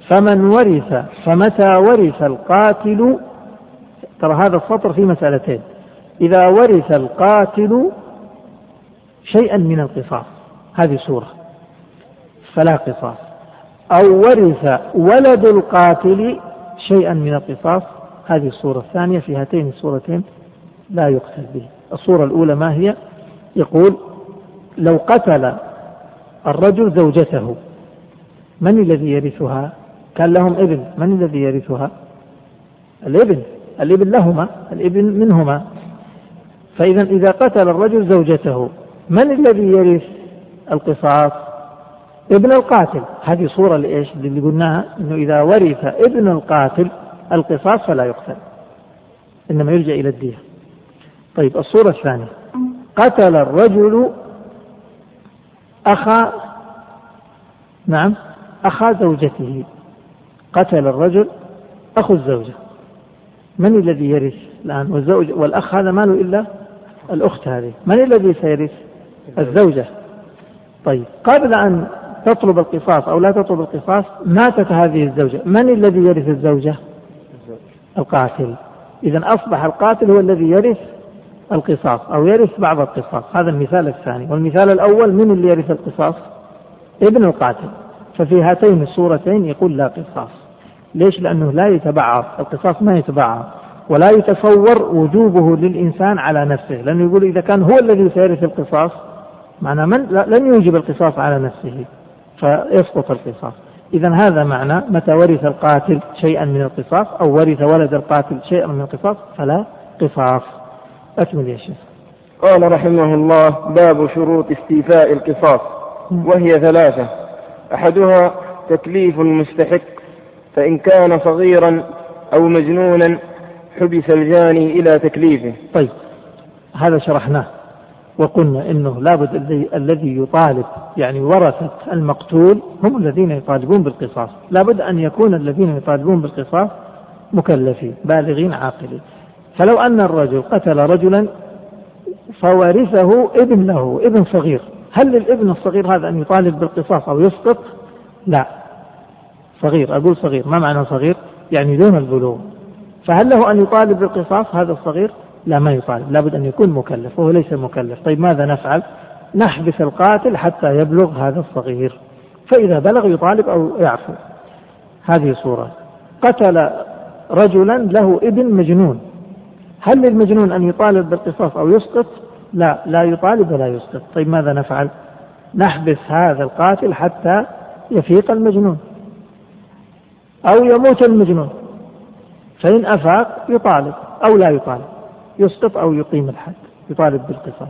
فمتى ورث القاتل، ترى هذا السطر في مسألتين: إذا ورث القاتل شيئا من القصاص هذه صورة فلا قصاص، أو ورث ولد القاتل شيئا من القصاص هذه الصورة الثانية. في هاتين الصورتين لا يقتل به. الصورة الأولى ما هي؟ يقول: لو قتل الرجل زوجته، من الذي يرثها؟ كان لهم ابن، من الذي يرثها؟ الابن لهما، الابن منهما. فإذا إذا قتل الرجل زوجته، من الذي يرث القصاص؟ ابن القاتل. هذه صورة لإيش؟ اللي قلناها إنه إذا ورث ابن القاتل القصاص فلا يقتل، إنما يلجأ إلى الدية. طيب الصورة الثانية: قتل الرجل أخا زوجته. قتل الرجل أخو الزوجة، من الذي يرث الآن؟ والزوج والأخ هذا ما له إلا الأخت هذه، من الذي سيرث؟ الزوجة. طيب قبل أن تطلب القصاص أو لا تطلب القصاص ماتت هذه الزوجة، من الذي يرث الزوجة؟ القاتل. إذن أصبح القاتل هو الذي يرث القصاص أو يرث بعض القصاص. هذا المثال الثاني. والمثال الأول: من اللي يرث القصاص؟ ابن القاتل. ففي هاتين الصورتين يقول لا قصاص. ليش؟ لأنه لا يتبعض القصاص، ما يتبعض، ولا يتصور وجوبه للإنسان على نفسه، لأنه يقول إذا كان هو الذي سيرث القصاص معنى لن يوجب القصاص على نفسه فيسقط القصاص. إذن هذا معنى متى ورث القاتل شيئا من القصاص أو ورث ولد القاتل شيئا من القصاص فلا قصاص. أكمل يا شيخ. قال رحمه الله: باب شروط استيفاء القصاص، وهي 3: أحدها تكليف المستحق، فإن كان صغيرا أو مجنونا حبس الجاني إلى تكليفه. طيب هذا شرحناه وقلنا إنه لابد الذي يطالب، يعني ورثة المقتول هم الذين يطالبون بالقصاص، لابد أن يكون الذين يطالبون بالقصاص مكلفين بالغين عاقلين. فلو أن الرجل قتل رجلا فورثه ابن له، ابن صغير، هل للابن الصغير هذا أن يطالب بالقصاص أو يسقط؟ لا، صغير. أقول صغير، ما معنى صغير؟ يعني دون البلوغ. فهل له أن يطالب بالقصاص هذا الصغير؟ لا، ما يطالب، لابد أن يكون مكلف وهو ليس مكلف. طيب ماذا نفعل؟ نحبس القاتل حتى يبلغ هذا الصغير، فإذا بلغ يطالب أو يعفو. هذه صورة. قتل رجلا له ابن مجنون، هل للمجنون أن يطالب بالقصاص أو يسقط؟ لا، لا يطالب ولا يسقط. طيب ماذا نفعل؟ نحبس هذا القاتل حتى يفيق المجنون أو يموت المجنون، فإن أفاق يطالب أو لا يطالب، يسقط أو يقيم الحد، يطالب بالقصاص.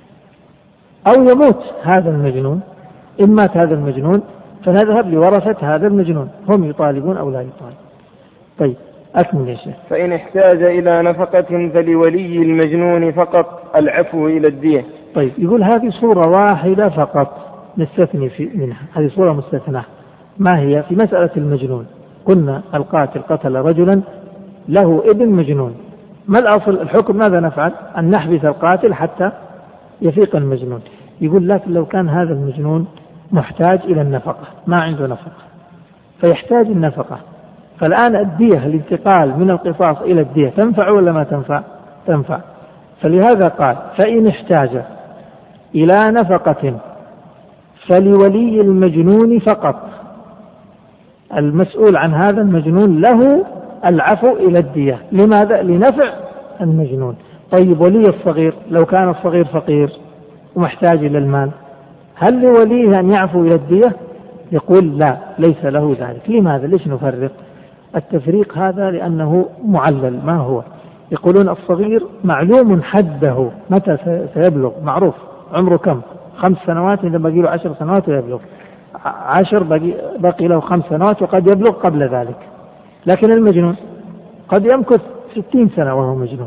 أو يموت هذا المجنون، إن مات هذا المجنون فنذهب لورثة هذا المجنون، هم يطالبون أو لا يطالب. طيب أكمل يا شيخ. فإن احتاج إلى نفقة فلولي المجنون فقط العفو إلى الدية. طيب يقول هذه صورة واحدة فقط نستثني منها، هذه صورة مستثناة. ما هي؟ في مسألة المجنون قلنا القاتل قتل رجلا له ابن مجنون، ما الأصل الحكم؟ ماذا نفعل؟ أن نحبس القاتل حتى يفيق المجنون. يقول لكن لو كان هذا المجنون محتاج إلى النفقة، ما عنده نفقة فيحتاج النفقة، فالآن الدية، الانتقال من القصاص إلى الدية تنفع ولا ما تنفع؟ تنفع. فلهذا قال: فإن احتاج إلى نفقة فلولي المجنون فقط المسؤول عن هذا المجنون له العفو إلى الدية. لماذا؟ لنفع المجنون. طيب ولي الصغير لو كان الصغير فقير ومحتاج إلى المال، هل لوليه أن يعفو إلى الدية؟ يقول لا، ليس له ذلك. لماذا؟ ليش نفرق؟ التفريق هذا لأنه معلل. ما هو؟ يقولون الصغير معلوم حده متى سيبلغ، معروف عمره كم، 5 سنوات، إذا بقي له 10 سنوات ويبلغ 10 بقي له 5 سنوات وقد يبلغ قبل ذلك. لكن المجنون قد يمكث 60 سنة وهو مجنون.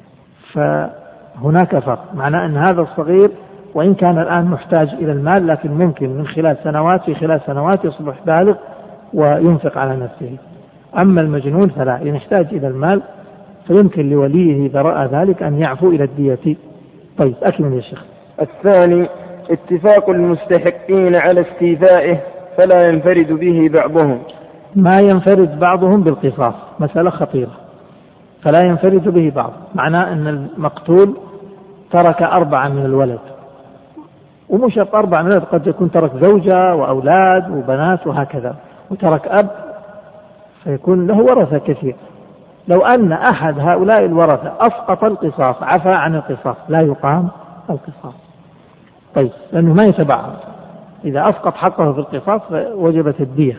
فهناك فرق، معناه أن هذا الصغير وإن كان الآن محتاج إلى المال لكن ممكن من خلال سنوات، في خلال سنوات يصبح بالغ وينفق على نفسه. أما المجنون فلا، يحتاج إلى المال، فيمكن لوليه إذا رأى ذلك أن يعفو إلى الدية. طيب أكمل يا شيخ. الثاني اتفاق المستحقين على استيفائه فلا ينفرد به بعضهم. ما ينفرد بعضهم بالقصاص، مسألة خطيرة. فلا ينفرد به بعض، معناه أن المقتول ترك 4 من الولد، ومش 4 من الولد، قد يكون ترك زوجة وأولاد وبنات وهكذا، وترك أب، فيكون له ورثة كثير. لو أن أحد هؤلاء الورثة أسقط القصاص، عفى عن القصاص، لا يقام القصاص. طيب لأنه ما يتبعض، إذا أسقط حقه في القصاص وجبت الدية.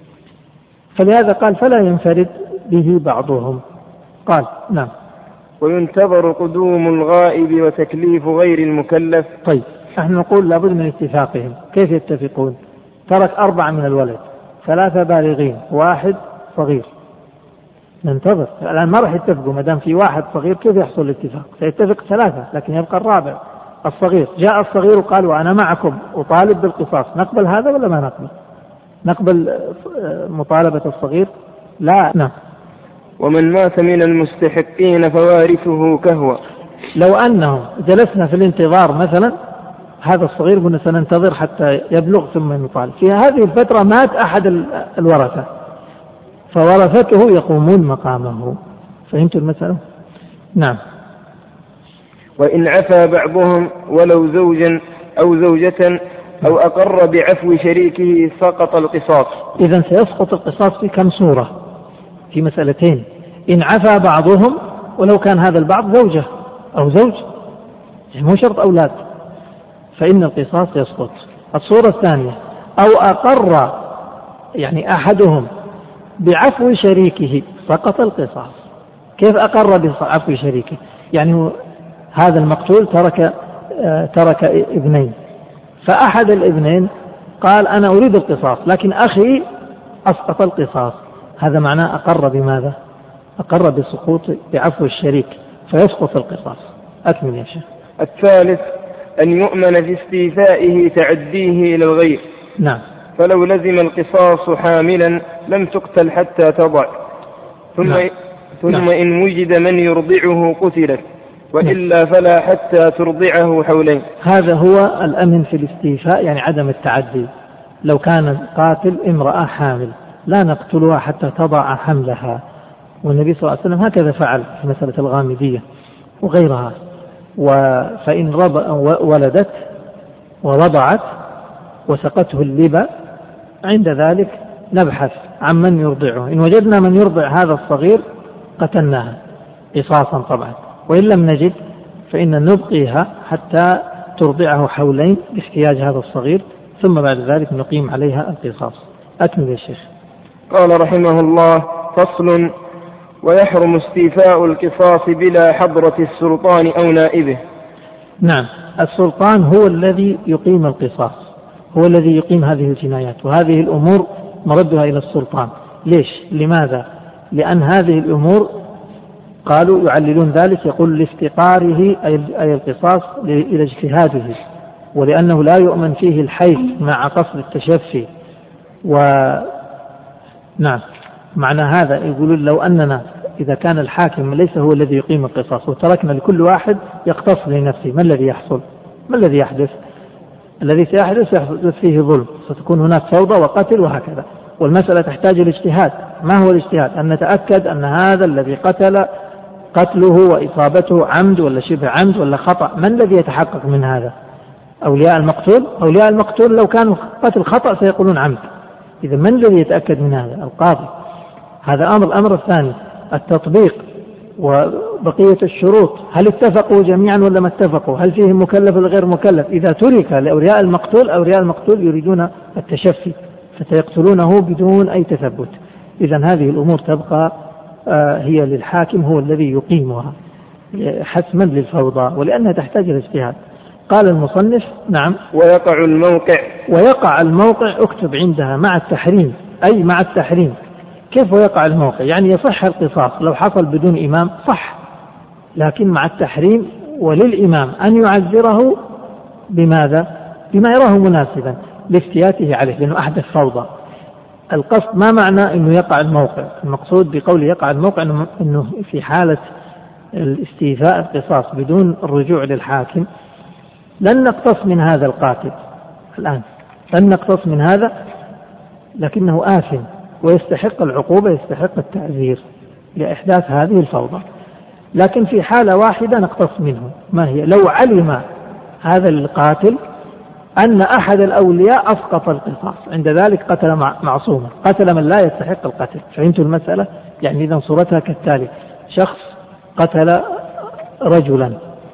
فلهذا قال فلا ينفرد به بعضهم. قال نعم. وينتظر قدوم الغائب وتكليف غير المكلف. طيب نحن نقول لابد من اتفاقهم. كيف يتفقون؟ ترك 4 من الولد، 3 بالغين، 1 صغير. ننتظر الآن، ما راح يتفقوا ما دام في 1 صغير. كيف يحصل الاتفاق؟ سيتفق 3 لكن يبقى الرابع الصغير. جاء الصغير وقال وأنا معكم أطالب بالقصاص، نقبل هذا ولا ما نقبل؟ نقبل مطالبة الصغير؟ لا. نعم. ومن مات من المستحقين فوارثه كهوى. لو أنهم جلسنا في الانتظار مثلا، هذا الصغير قلنا سننتظر حتى يبلغ ثم يطالب، في هذه الفترة مات أحد الورثة، فورثته يقومون مقامه. فهمت المسألة؟ نعم. وإن عفى بعضهم ولو زوجا أو زوجة أو أقر بعفو شريكه سقط القصاص. إذن سيسقط القصاص في كم صورة؟ في مسألتين. إن عفى بعضهم، ولو كان هذا البعض زوجة أو زوج، يعني مو شرط أولاد، فإن القصاص يسقط. الصورة الثانية أو أقر يعني أحدهم بعفو شريكه سقط القصاص. كيف أقر بعفو شريكه؟ يعني هذا المقتول ترك ابنين، فأحد الابنين قال أنا أريد القصاص لكن أخي أسقط القصاص. هذا معناه أقر بماذا؟ أقر بسقوط بعفو الشريك، فيسقط القصاص. أكمل يا شيخ. الثالث أن يؤمن في استيفائه تعديه إلى الغير. نعم. فلو لزم القصاص حاملا لم تقتل حتى تضع، ثم إن وجد من يرضعه قتلت، وإلا فلا حتى ترضعه حولين. هذا هو الأمن في الاستيفاء، يعني عدم التعدي. لو كان القاتل امرأة حامل لا نقتلها حتى تضع حملها، والنبي صلى الله عليه وسلم هكذا فعل في مسألة الغامدية وغيرها. فإن ولدت ووضعت وسقته اللبا، عند ذلك نبحث عن من يرضعه. إن وجدنا من يرضع هذا الصغير قتلناها قصاصا طبعا، وإن لم نجد فإن نبقيها حتى ترضعه حولين باحتياج هذا الصغير، ثم بعد ذلك نقيم عليها القصاص. أكمل يا شيخ. قال رحمه الله: فصل: ويحرم استيفاء القصاص بلا حضرة السلطان أو نائبه. نعم، السلطان هو الذي يقيم القصاص، هو الذي يقيم هذه الجنايات، وهذه الأمور مردها إلى السلطان. ليش؟ لماذا؟ لأن هذه الأمور قالوا يعللون ذلك، يقول لافتقاره أي القصاص إلى اجتهاده، ولأنه لا يؤمن فيه الحيف مع قصد التشفي. نعم، معنى هذا يقولون لو أننا إذا كان الحاكم ليس هو الذي يقيم القصاص وتركنا لكل واحد يقتص لنفسه، ما الذي يحصل؟ ما الذي يحدث؟ الذي سيحدث فيه ظلم، ستكون هناك فوضى وقتل وهكذا. والمسألة تحتاج الاجتهاد. ما هو الاجتهاد؟ أن نتأكد أن هذا الذي قتله وإصابته عمد ولا شبه عمد ولا خطأ. من الذي يتحقق من هذا؟ أولياء المقتول. أولياء المقتول لو كانوا قتل خطأ سيقولون عمد، إذا من الذي يتأكد من هذا؟ القاضي. هذا أمر. الأمر الثاني التطبيق وبقية الشروط، هل اتفقوا جميعا ولا ما اتفقوا؟ هل فيهم مكلف ولا غير مكلف؟ إذا ترك لأولياء المقتول، أولياء المقتول يريدون التشفي فسيقتلونه بدون أي تثبت. إذا هذه الأمور تبقى هي للحاكم، هو الذي يقيمها حسما للفوضى، ولأنها تحتاج إلى اجتهاد. قال المصنف: نعم. ويقع الموقع اكتب عندها مع التحريم، أي مع التحريم. كيف ويقع الموقع؟ يعني يصح القصاص لو حصل بدون إمام، صح، لكن مع التحريم، وللإمام أن يعذره بماذا؟ بما يراه مناسبا لافتياته عليه، لأنه أحدث فوضى. القصد ما معنى أنه يقع الموقع؟ المقصود بقول يقع الموقع أنه في حالة الاستيفاء القصاص بدون الرجوع للحاكم لن نقتص من هذا القاتل الآن، لن نقتص من هذا، لكنه آثم ويستحق العقوبة، يستحق التعزير لإحداث هذه الفوضى. لكن في حالة واحدة نقتص منه، ما هي؟ لو علم هذا القاتل أن أحد الأولياء أسقط القصاص، عند ذلك قتل معصوما، قتل من لا يستحق القتل. فهمتوا المسألة؟ يعني إذا صورتها كالتالي: شخص قتل رجلا،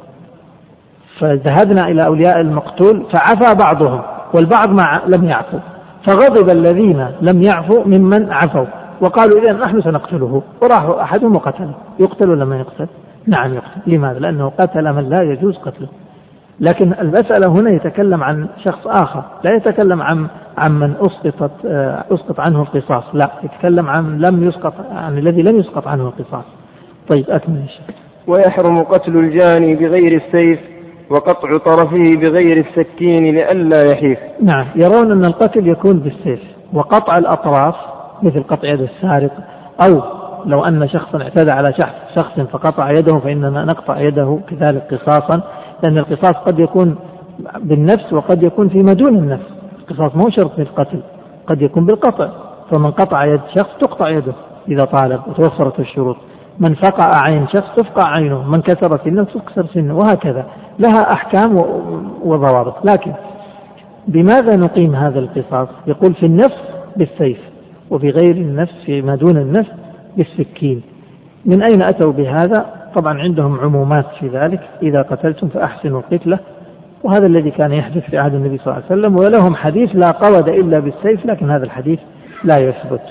فذهبنا إلى أولياء المقتول فعفى بعضهم والبعض لم يعفوا، فغضب الذين لم يعفوا ممن عفوا وقالوا إذا نحن سنقتله، وراحوا أحدهم وقتله. يقتل ولا ما يقتل؟ نعم يقتل. لماذا؟ لأنه قتل من لا يجوز قتله. لكن المسألة هنا يتكلم عن شخص آخر، لا يتكلم عن من أسقط عنه القصاص، لا، يتكلم عن الذي لم يسقط عنه القصاص. طيب أكمل الشيء. ويحرم قتل الجاني بغير السيف وقطع طرفه بغير السكين لئلا يحيف. نعم، يرون أن القتل يكون بالسيف، وقطع الأطراف مثل قطع يد السارق، أو لو أن شخصا اعتدى على شخص فقطع يده فإننا نقطع يده كذلك قصاصا، لأن القصاص قد يكون بالنفس وقد يكون فيما دون النفس. القصاص مو شرط بالقتل، قد يكون بالقطع، فمن قطع يد شخص تقطع يده إذا طالب وتوفرت الشروط، من فقع عين شخص تفقع عينه، من كسر سنه تكسر سنه، وهكذا، لها أحكام وضوابط. لكن بماذا نقيم هذا القصاص؟ يقول في النفس بالسيف، وفي غير النفس فيما دون النفس بالسكين. من أين أتوا بهذا؟ طبعا عندهم عمومات في ذلك: إذا قتلتم فأحسنوا القتلة، وهذا الذي كان يحدث في عهد النبي صلى الله عليه وسلم. ولهم حديث: لا قود إلا بالسيف، لكن هذا الحديث لا يثبت.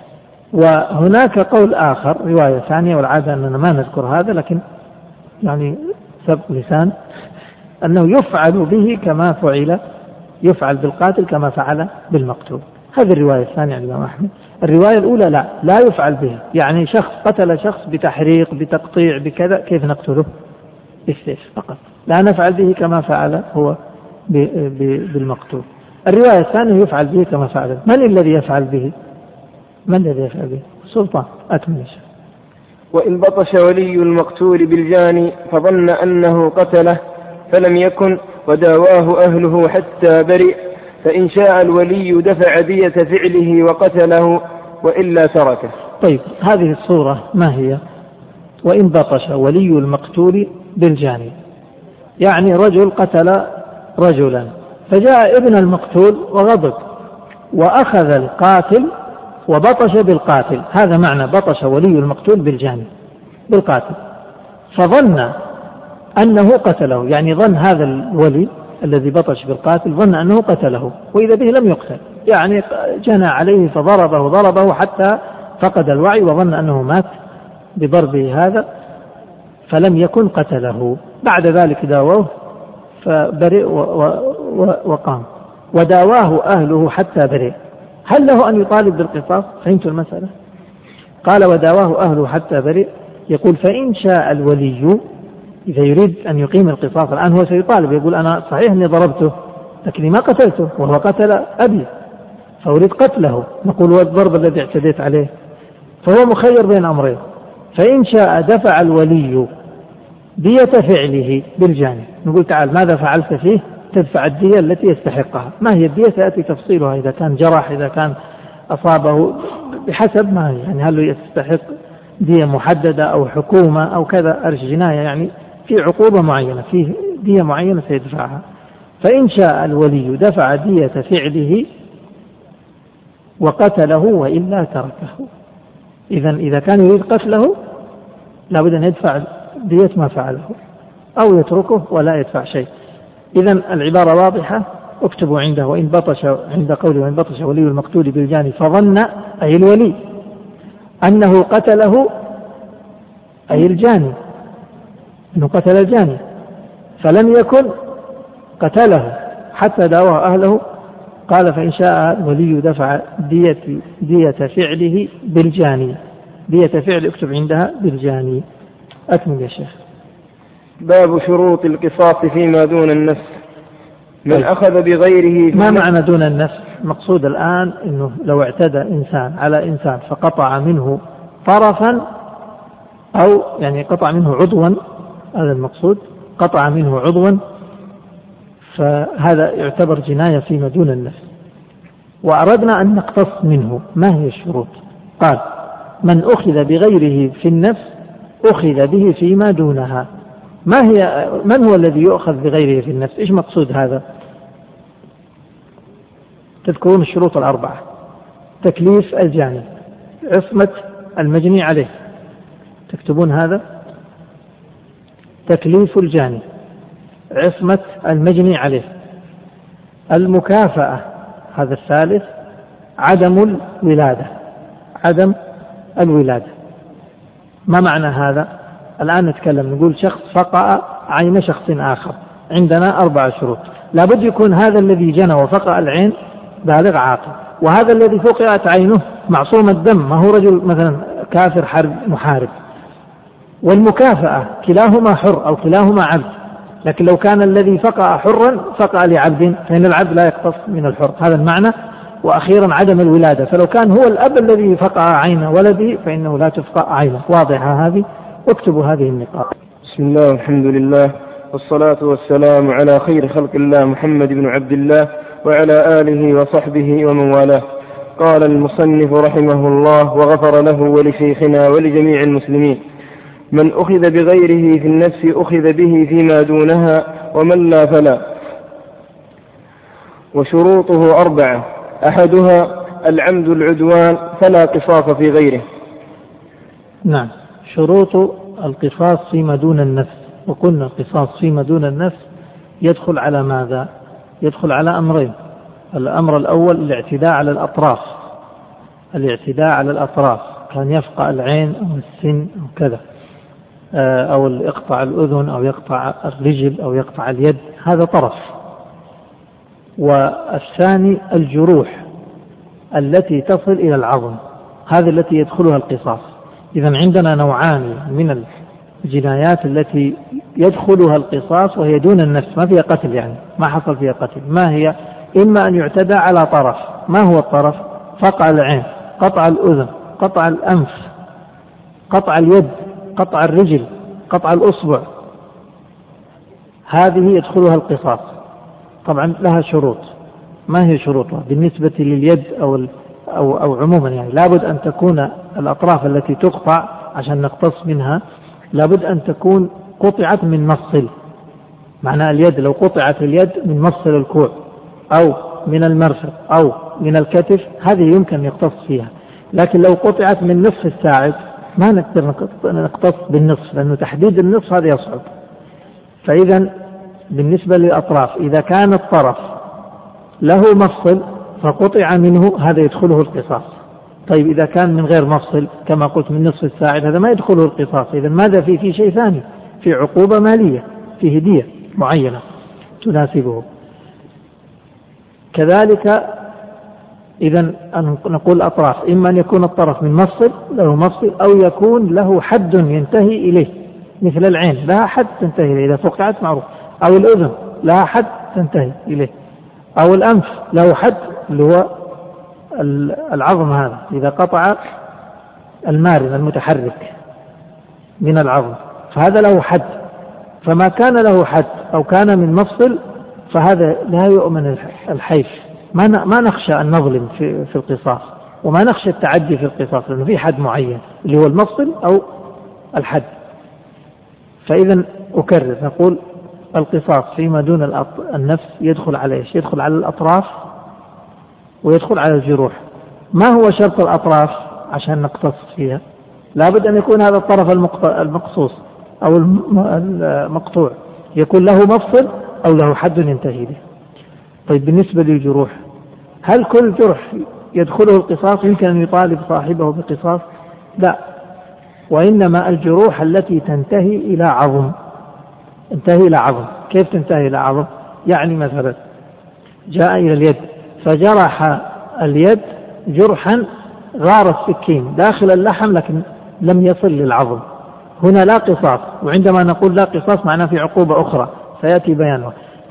وهناك قول آخر، رواية ثانية، والعادة أننا ما نذكر هذا، لكن يعني سبق لسان، أنه يفعل به كما فعل، يفعل بالقاتل كما فعل بالمقتول. هذه الرواية الثانية عن الإمام أحمد. الرواية الأولى لا يفعل به، يعني شخص قتل شخص بتحريق بتقطيع بكذا، كيف نقتله؟ بالسيف فقط، لا نفعل به كما فعل هو بالمقتول. الرواية الثانية يفعل به كما فعل. من الذي يفعل به؟ السلطان. أكمل الشيء. وإن بطش ولي المقتول بالجاني فظن أنه قتله فلم يكن وداواه أهله حتى برئ، فإن شاء الولي دفع دية فعله وقتله وإلا تركه. طيب، هذه الصورة ما هي؟ وإن بطش ولي المقتول بالجاني، يعني رجل قتل رجلا، فجاء ابن المقتول وغضب وأخذ القاتل وبطش بالقاتل، هذا معنى بطش ولي المقتول بالجاني بالقاتل، فظن أنه قتله، يعني ظن هذا الولي الذي بطش بالقاتل ظن أنه قتله، وإذا به لم يقتل، يعني جنى عليه فضربه حتى فقد الوعي وظن أنه مات بضربه هذا، فلم يكن قتله. بعد ذلك داووه فبرئ وقام، وداواه أهله حتى برئ. هل له أن يطالب بالقصاص؟ فهمت المسألة؟ قال وداواه أهله حتى برئ. يقول فإن شاء الولي، إذا يريد أن يقيم القصاص الآن هو سيطالب، يقول أنا صحيح أني ضربته لكني ما قتلته، وهو قتل أبي فأريد قتله، نقول هو الضرب الذي اعتديت عليه، فهو مخير بين أمرين. فإن شاء دفع الولي دية فعله بالجاني، نقول تعال ماذا فعلت فيه؟ تدفع الدية التي يستحقها. ما هي الدية؟ سيأتي تفصيلها، إذا كان جرح، إذا كان أصابه، بحسب ما هي، يعني هل يستحق دية محددة أو حكومة أو كذا، أرش جناية، يعني في عقوبة معينة، في دية معينة سيدفعها. فإن شاء الولي دفع دية فعله وقتله وإلا تركه. إذا كان يريد قتله لابد أن يدفع دية ما فعله، أو يتركه ولا يدفع شيء. إذن العبارة واضحة. اكتبوا عنده وإن بطش، عند قوله وإن بطش ولي المقتول بالجاني فظن، أي الولي، أنه قتله، أي الجاني، أنه قتل الجاني، فلم يكن قتله حتى دعوه أهله، قال فإن شاء الولي دفع دية فعله بالجاني. دية فعل اكتب عندها بالجاني. أكمل يا شيخ. باب شروط القصاص فيما دون النفس. من أخذ بغيره. ما معنى دون النفس؟ مقصود الآن أنه لو اعتدى إنسان على إنسان فقطع منه طرفا، أو يعني قطع منه عضوا، هذا المقصود، قطع منه عضوا، فهذا يعتبر جناية فيما دون النفس. وأردنا أن نقتص منه. ما هي الشروط؟ قال من أخذ بغيره في النفس أخذ به فيما دونها. من هو الذي يؤخذ بغيره في النفس؟ إيش مقصود هذا؟ تذكرون الشروط الأربعة: تكليف الجاني، عصمة المجني عليه، تكتبون هذا، تكليف الجاني، عصمة المجني عليه، المكافأة، هذا الثالث، عدم الولادة. ما معنى هذا؟ الآن نتكلم، نقول شخص فقأ عين شخص آخر، عندنا 4 شروط. لابد يكون هذا الذي جنى وفقأ العين بالغ عاقل، وهذا الذي فقأت عينه معصوم الدم، ما هو رجل مثلا كافر حرب محارب. والمكافأة كلاهما حر أو كلاهما عبد، لكن لو كان الذي فقأ حرا فقأ لعبد فإن العبد لا يقتص من الحر، هذا المعنى. وأخيرا عدم الولادة، فلو كان هو الأب الذي فقأ عين ولده فإنه لا تفقأ عينه. واضحة هذه؟ اكتبوا هذه النقاط. بسم الله والحمد لله والصلاة والسلام على خير خلق الله محمد بن عبد الله وعلى آله وصحبه ومن والاه. قال المصنف رحمه الله وغفر له ولشيخنا ولجميع المسلمين: من أخذ بغيره في النفس أخذ به فيما دونها، ومن لا فلا. وشروطه 4: أحدها العمد العدوان فلا قصاص في غيره. نعم، شروط القصاص فيما دون النفس. وقلنا القصاص فيما دون النفس يدخل على ماذا؟ يدخل على أمرين. الأمر الأول الاعتداء على الأطراف، كان يفقأ العين أو السن أو كذا، أو يقطع الأذن أو يقطع الرجل أو يقطع اليد، هذا طرف. والثاني الجروح التي تصل إلى العظم، هذه التي يدخلها القصاص. إذن عندنا نوعان من الجنايات التي يدخلها القصاص وهي دون النفس، ما فيها قتل، يعني ما حصل فيها قتل. ما هي؟ إما أن يعتدى على طرف. ما هو الطرف؟ فقع العين، قطع الأذن، قطع الأنف، قطع اليد، قطع الرجل، قطع الأصبع، هذه يدخلها القصاص. طبعا لها شروط. ما هي شروطها بالنسبة لليد أو عموما؟ يعني لابد أن تكون الأطراف التي تقطع عشان نقتص منها لابد أن تكون قطعت من مفصل. معنى اليد لو قطعت اليد من مفصل الكوع أو من المرفق أو من الكتف هذه يمكن يقتص فيها. لكن لو قطعت من نصف الساعد ما نقدر نقتص بالنصف، لأنه تحديد النصف هذا يصعب. فإذا بالنسبة للأطراف إذا كان الطرف له مفصل فقطع منه هذا يدخله القصاص. طيب إذا كان من غير مفصل كما قلت من نصف الساعد هذا ما يدخله القصاص. إذا ماذا في شيء ثاني، في عقوبة مالية، في هدية معينة تناسبه. كذلك إذا نقول أطراف، إما أن يكون الطرف من مفصل له مفصل أو يكون له حد ينتهي إليه، مثل العين لها حد تنتهي إليه إذا فقعت معروف، أو الأذن لها حد تنتهي إليه، أو الأنف له حد اللي هو العظم هذا إذا قطع المارن المتحرك من العظم فهذا له حد. فما كان له حد أو كان من مفصل فهذا لا يؤمن الحيف. ما نخشى أن نظلم في القصاص، وما نخشى التعدي في القصاص، لأنه في حد معين اللي هو المفصل أو الحد. فإذا أكرر نقول القصاص فيما دون النفس يدخل على إيش؟ يدخل على الأطراف ويدخل على الجروح. ما هو شرط الأطراف عشان نقتص فيها؟ لابد أن يكون هذا الطرف المقصوص أو المقطوع يكون له مفصل أو له حد ينتهي به. طيب بالنسبة للجروح، هل كل جرح يدخله القصاص يمكن أن يطالب صاحبه بقصاص؟ لا، وإنما الجروح التي تنتهي إلى عظم. انتهي إلى عظم، كيف تنتهي إلى عظم؟ يعني مثلا جاء إلى اليد فجرح اليد جرحا غار السكين داخل اللحم لكن لم يصل للعظم، هنا لا قصاص. وعندما نقول لا قصاص معناه في عقوبة أخرى سيأتي بيانها.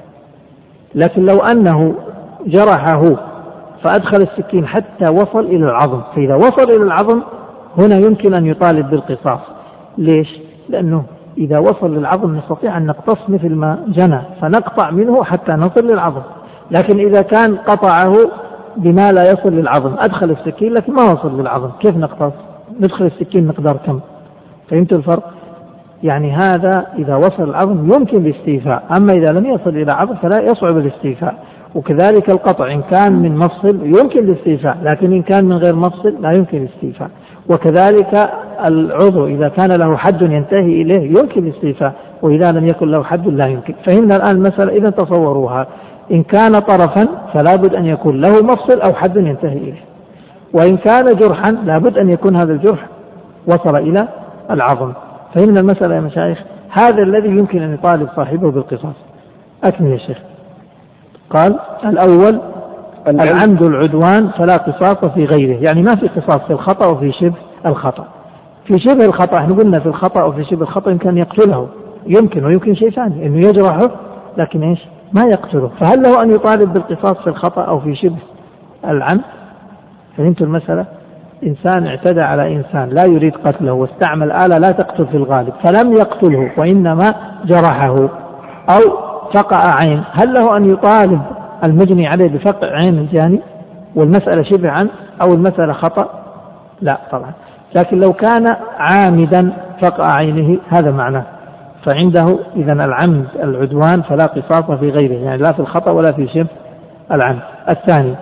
لكن لو أنه جرحه فأدخل السكين حتى وصل إلى العظم، فإذا وصل إلى العظم هنا يمكن أن يطالب بالقصاص. ليش؟ لأنه إذا وصل للعظم نستطيع أن نقتص مثل ما جنى فنقطع منه حتى نصل للعظم. لكن إذا كان قطعه بما لا يصل للعظم، أدخل السكين لكن ما وصل للعظم، كيف نقتص؟ ندخل السكين مقدار كم؟ فهمت الفرق؟ يعني هذا إذا وصل العظم يمكن الاستيفاء، أما إذا لم يصل إلى عظم فلا يصعب الاستيفاء. وكذلك القطع إن كان من مفصل يمكن الاستيفاء، لكن إن كان من غير مفصل لا يمكن الاستيفاء. وكذلك العضو إذا كان له حد ينتهي إليه يمكن الاستيفاء، وإذا لم يكن له حد لا يمكن. فهمنا الآن المسألة؟ إذا تصوروها، إن كان طرفا فلا بد أن يكون له مفصل أو حد ينتهي إليه، وإن كان جرحا لا بد أن يكون هذا الجرح وصل إلى العظم. فهمنا المسألة يا مشايخ؟ هذا الذي يمكن أن يطالب صاحبه بالقصاص. أكمل يا شيخ. قال الأول العمد العدوان فلا قصاص في غيره، يعني ما في قصاص في الخطأ وفي شبه الخطأ. في شبه الخطأ احنا قلنا في الخطأ وفي شبه الخطأ يمكن يقتله، يمكن ويمكن شيء ثاني انه يجرحه لكن ايش؟ ما يقتله. فهل له ان يطالب بالقصاص في الخطأ او في شبه العمد؟ فهمت المسألة؟ انسان اعتدى على انسان لا يريد قتله واستعمل آلة لا تقتل في الغالب فلم يقتله وانما جرحه او فقع عين، هل له ان يطالب المجني عليه بفقع عين الجاني والمسألة شبه عمد او المسألة خطأ؟ لا طبعا. لكن لو كان عامدا فقع عينه هذا معناه، فعنده إذن العمد العدوان فلا قصاص في غيره، يعني لا في الخطأ ولا في شبه العمد. الثاني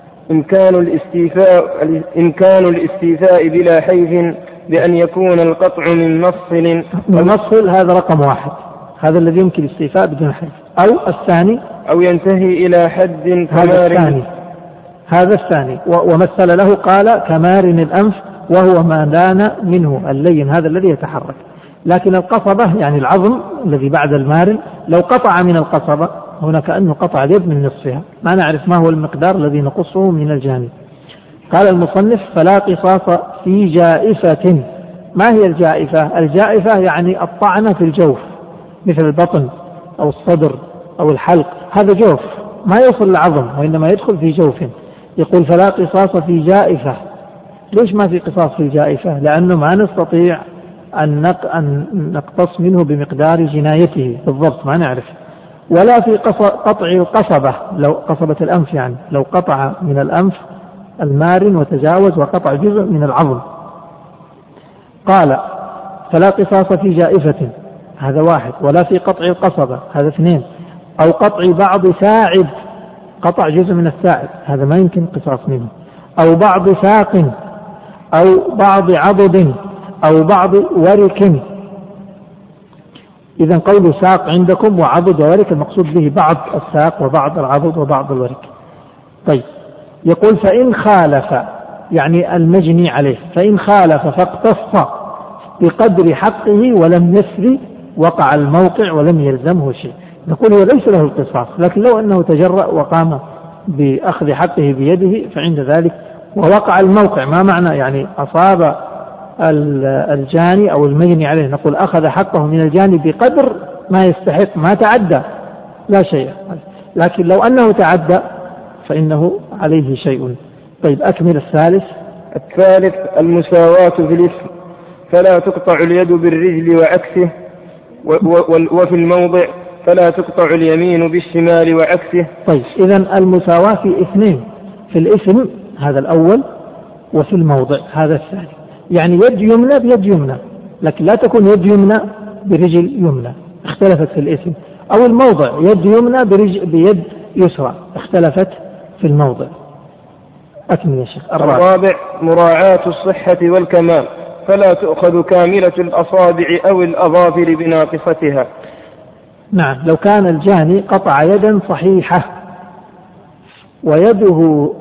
إمكان الاستيفاء بلا حيف بأن يكون القطع من مفصل. المفصل هذا رقم واحد، هذا الذي يمكن الاستيفاء بدون حيف. أو الثاني أو ينتهي إلى حد هذا الثاني ومثل له قال كمارن الأنف وهو ما دان منه اللين، هذا الذي يتحرك. لكن القصبة يعني العظم الذي بعد المارن لو قطع من القصبة هنا كأنه قطع اليد من نصفها، ما نعرف ما هو المقدار الذي نقصه من الجانب. قال المصنف فلا قصاص في جائفة. ما هي الجائفة؟ الجائفة يعني الطعنة في الجوف مثل البطن أو الصدر أو الحلق، هذا جوف ما يوصل العظم وإنما يدخل في جوف. يقول فلا قصاص في جائفة. ليش ما في قصاص في الجائفة؟ لأنه ما نستطيع أن نقتص منه بمقدار جنايته بالضبط، ما نعرف. ولا في قطع القصبة، لو قصبة الأنف يعني لو قطع من الأنف المارن وتجاوز وقطع جزء من العظم. قال فلا قصاص في جائفة، هذا واحد. ولا في قطع القصبة، هذا اثنين. أو قطع بعض ساعد، قطع جزء من الساعد، هذا ما يمكن قصاص منه. أو بعض ساق أو بعض عضد أو بعض ورك. إذن قول ساق عندكم وعضد وورك المقصود به بعض الساق وبعض العضد وبعض الورك. طيب يقول فإن خالف يعني المجني عليه، فإن خالف فاقتص بقدر حقه ولم يسري وقع الموقع ولم يلزمه شيء. نقول هو ليس له القصاص، لكن لو أنه تجرأ وقام بأخذ حقه بيده فعند ذلك ووقع الموقع. ما معنى يعني أصاب الجاني أو المجني عليه، نقول أخذ حقه من الجاني بقدر ما يستحق، ما تعدى لا شيء. لكن لو أنه تعدى فإنه عليه شيء. طيب أكمل الثالث. الثالث المساواة في الإثم، فلا تقطع اليد بالرجل وعكسه، وفي الموضع فلا تقطع اليمين بالشمال وعكسه. طيب إذن المساواة في اثنين، في الإثم هذا الأول وفي الموضع هذا الثاني. يعني يد يمنى بيد يمنى، لكن لا تكون يد يمنى برجل يمنى، اختلفت في الإثم. أو الموضع يد يمنى بيد يسرى، اختلفت في الموضع. أكمل يا شيخ. الرابع مراعاة الصحة والكمال، فلا تؤخذ كاملة الأصابع أو الأظافر بناقصتها. نعم، لو كان الجاني قطع يدا صحيحة ويده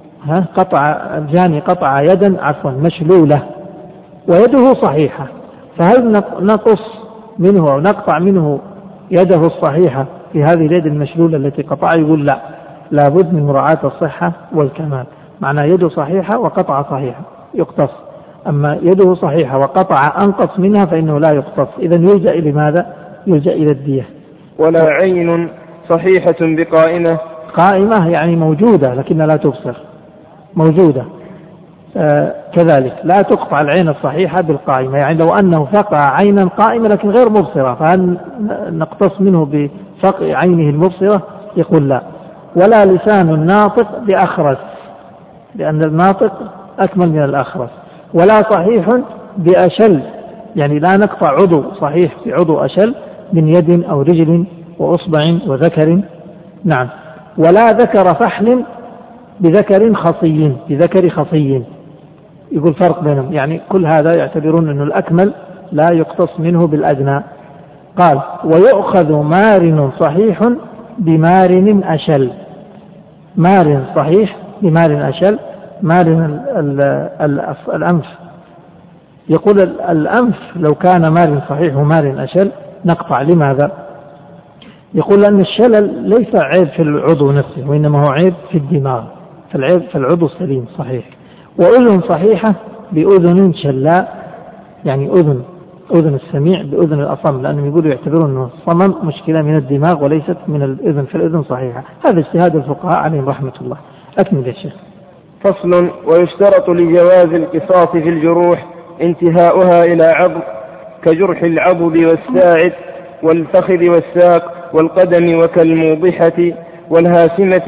الجاني قطع يدا مشلولة ويده صحيحة، فهل نقص منه أو نقطع منه يده الصحيحة في هذه اليد المشلولة التي قطع؟ يقول لا، لابد من مراعاة الصحة والكمال. معنى يده صحيحة وقطع صحيحة يقتص، أما يده صحيحة وقطع أنقص منها فإنه لا يقتص. إذن يلجأ إلى ماذا؟ يلجأ إلى الدية. ولا عين صحيحة بقائمة، قائمة يعني موجودة لكن لا تبصر، موجودة. كذلك لا تقطع العين الصحيحة بالقائمة، يعني لو أنه فقع عينا قائمة لكن غير مبصرة فهل نقتص منه بفقع عينه المبصرة؟ يقول لا. ولا لسان الناطق بأخرس، لأن الناطق أكمل من الأخرس. ولا صحيح بأشل، يعني لا نقطع عضو صحيح في عضو أشل من يد أو رجل وأصبع وذكر. نعم. ولا ذكر فحل بذكر خصي، يقول فرق بينهم، يعني كل هذا يعتبرون أنه الأكمل لا يقتص منه بالأدنى. قال ويؤخذ مارن صحيح بمارن أشل، مارن صحيح بمارن أشل. مارن الأنف، يقول الأنف لو كان مارن صحيح ومارن أشل نقطع. لماذا؟ يقول أن الشلل ليس عيب في العضو نفسه وإنما هو عيب في الدماغ، فالعيب في العضو سليم صحيح. وأذن صحيحة بأذن شلاء، يعني أذن السميع بأذن الأصم، لأنهم يقولوا يعتبرون أن الصمم مشكلة من الدماغ وليست من الأذن، فالأذن صحيحة. هذا اجتهاد الفقهاء عليهم رحمة الله. أكمل يا شيخ. فصل. ويشترط لجواز القصاص في الجروح انتهاؤها إلى عظم، كجرح العضد والساعد والفخذ والساق والقدم، وكالموضحة والهاشمة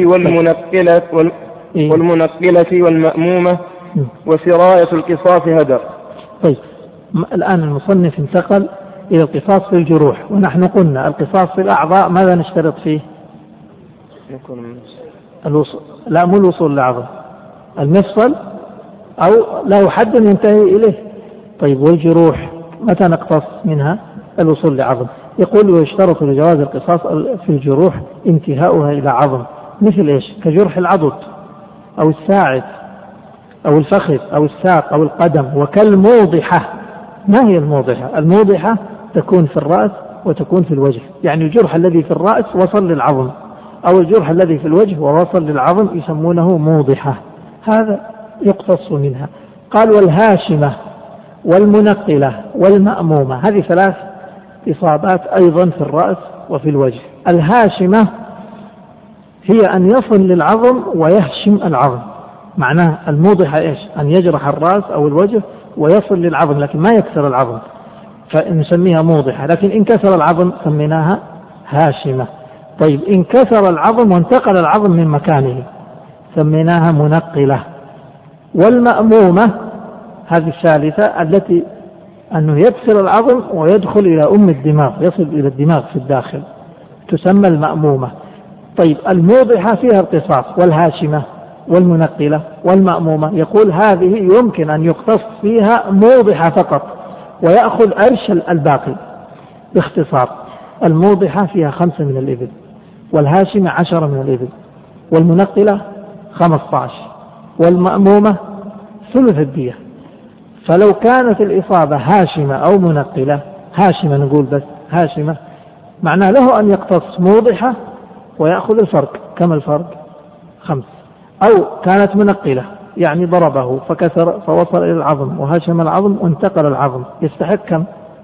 والمنقلة والمأمومة، وسراية القصاص هدر. طيب، الآن المصنف انتقل إلى القصاص في الجروح، ونحن قلنا القصاص في الأعضاء ماذا نشترط فيه؟ لا، مو الوصول للعظم، المفصل أو له حد ينتهي إليه. طيب، والجروح متى نقتص منها؟ الوصول لعظم. يقول ويشترط لجواز القصاص في الجروح انتهاؤها إلى عظم، مثل إيش؟ كجرح العضد أو الساعد أو الفخذ أو الساق أو القدم. وكالموضحة. ما هي الموضحة؟ الموضحة تكون في الرأس وتكون في الوجه، يعني الجرح الذي في الرأس وصل للعظم، أو الجرح الذي في الوجه ووصل للعظم يسمونه موضحة، هذا يقتص منها. قال والهاشمة والمنقلة والمأمومة، هذه ثلاث إصابات أيضا في الرأس وفي الوجه. الهاشمة هي أن يصل للعظم ويهشم العظم، معناه الموضحة إيش؟ أن يجرح الرأس أو الوجه ويصل للعظم لكن ما يكسر العظم، فنسميها موضحة. لكن إن كسر العظم سميناها هاشمة. طيب، إن كسر العظم وانتقل العظم من مكانه سميناها منقلة. والمأمومة هذه الثالثة التي أنه يكسر العظم ويدخل إلى الدماغ، يصل إلى الدماغ في الداخل، تسمى المأمومة. طيب، الموضحة فيها القصاص، والهاشمة والمنقلة والمأمومة يقول هذه يمكن أن يقتص فيها موضحة فقط ويأخذ أرش الباقي. باختصار، الموضحة فيها 5 من الإبل، والهاشمة 10 من الإبل، والمنقلة 15، والمأمومة ثلث الدية. فلو كانت الإصابة هاشمة أو منقلة، هاشمة نقول بس هاشمة، معناه له أن يقتص موضحة ويأخذ الفرق. كم الفرق؟ 5. أو كانت منقلة يعني ضربه فكسر فوصل إلى العظم وهشم العظم وانتقل العظم، يستحق كم؟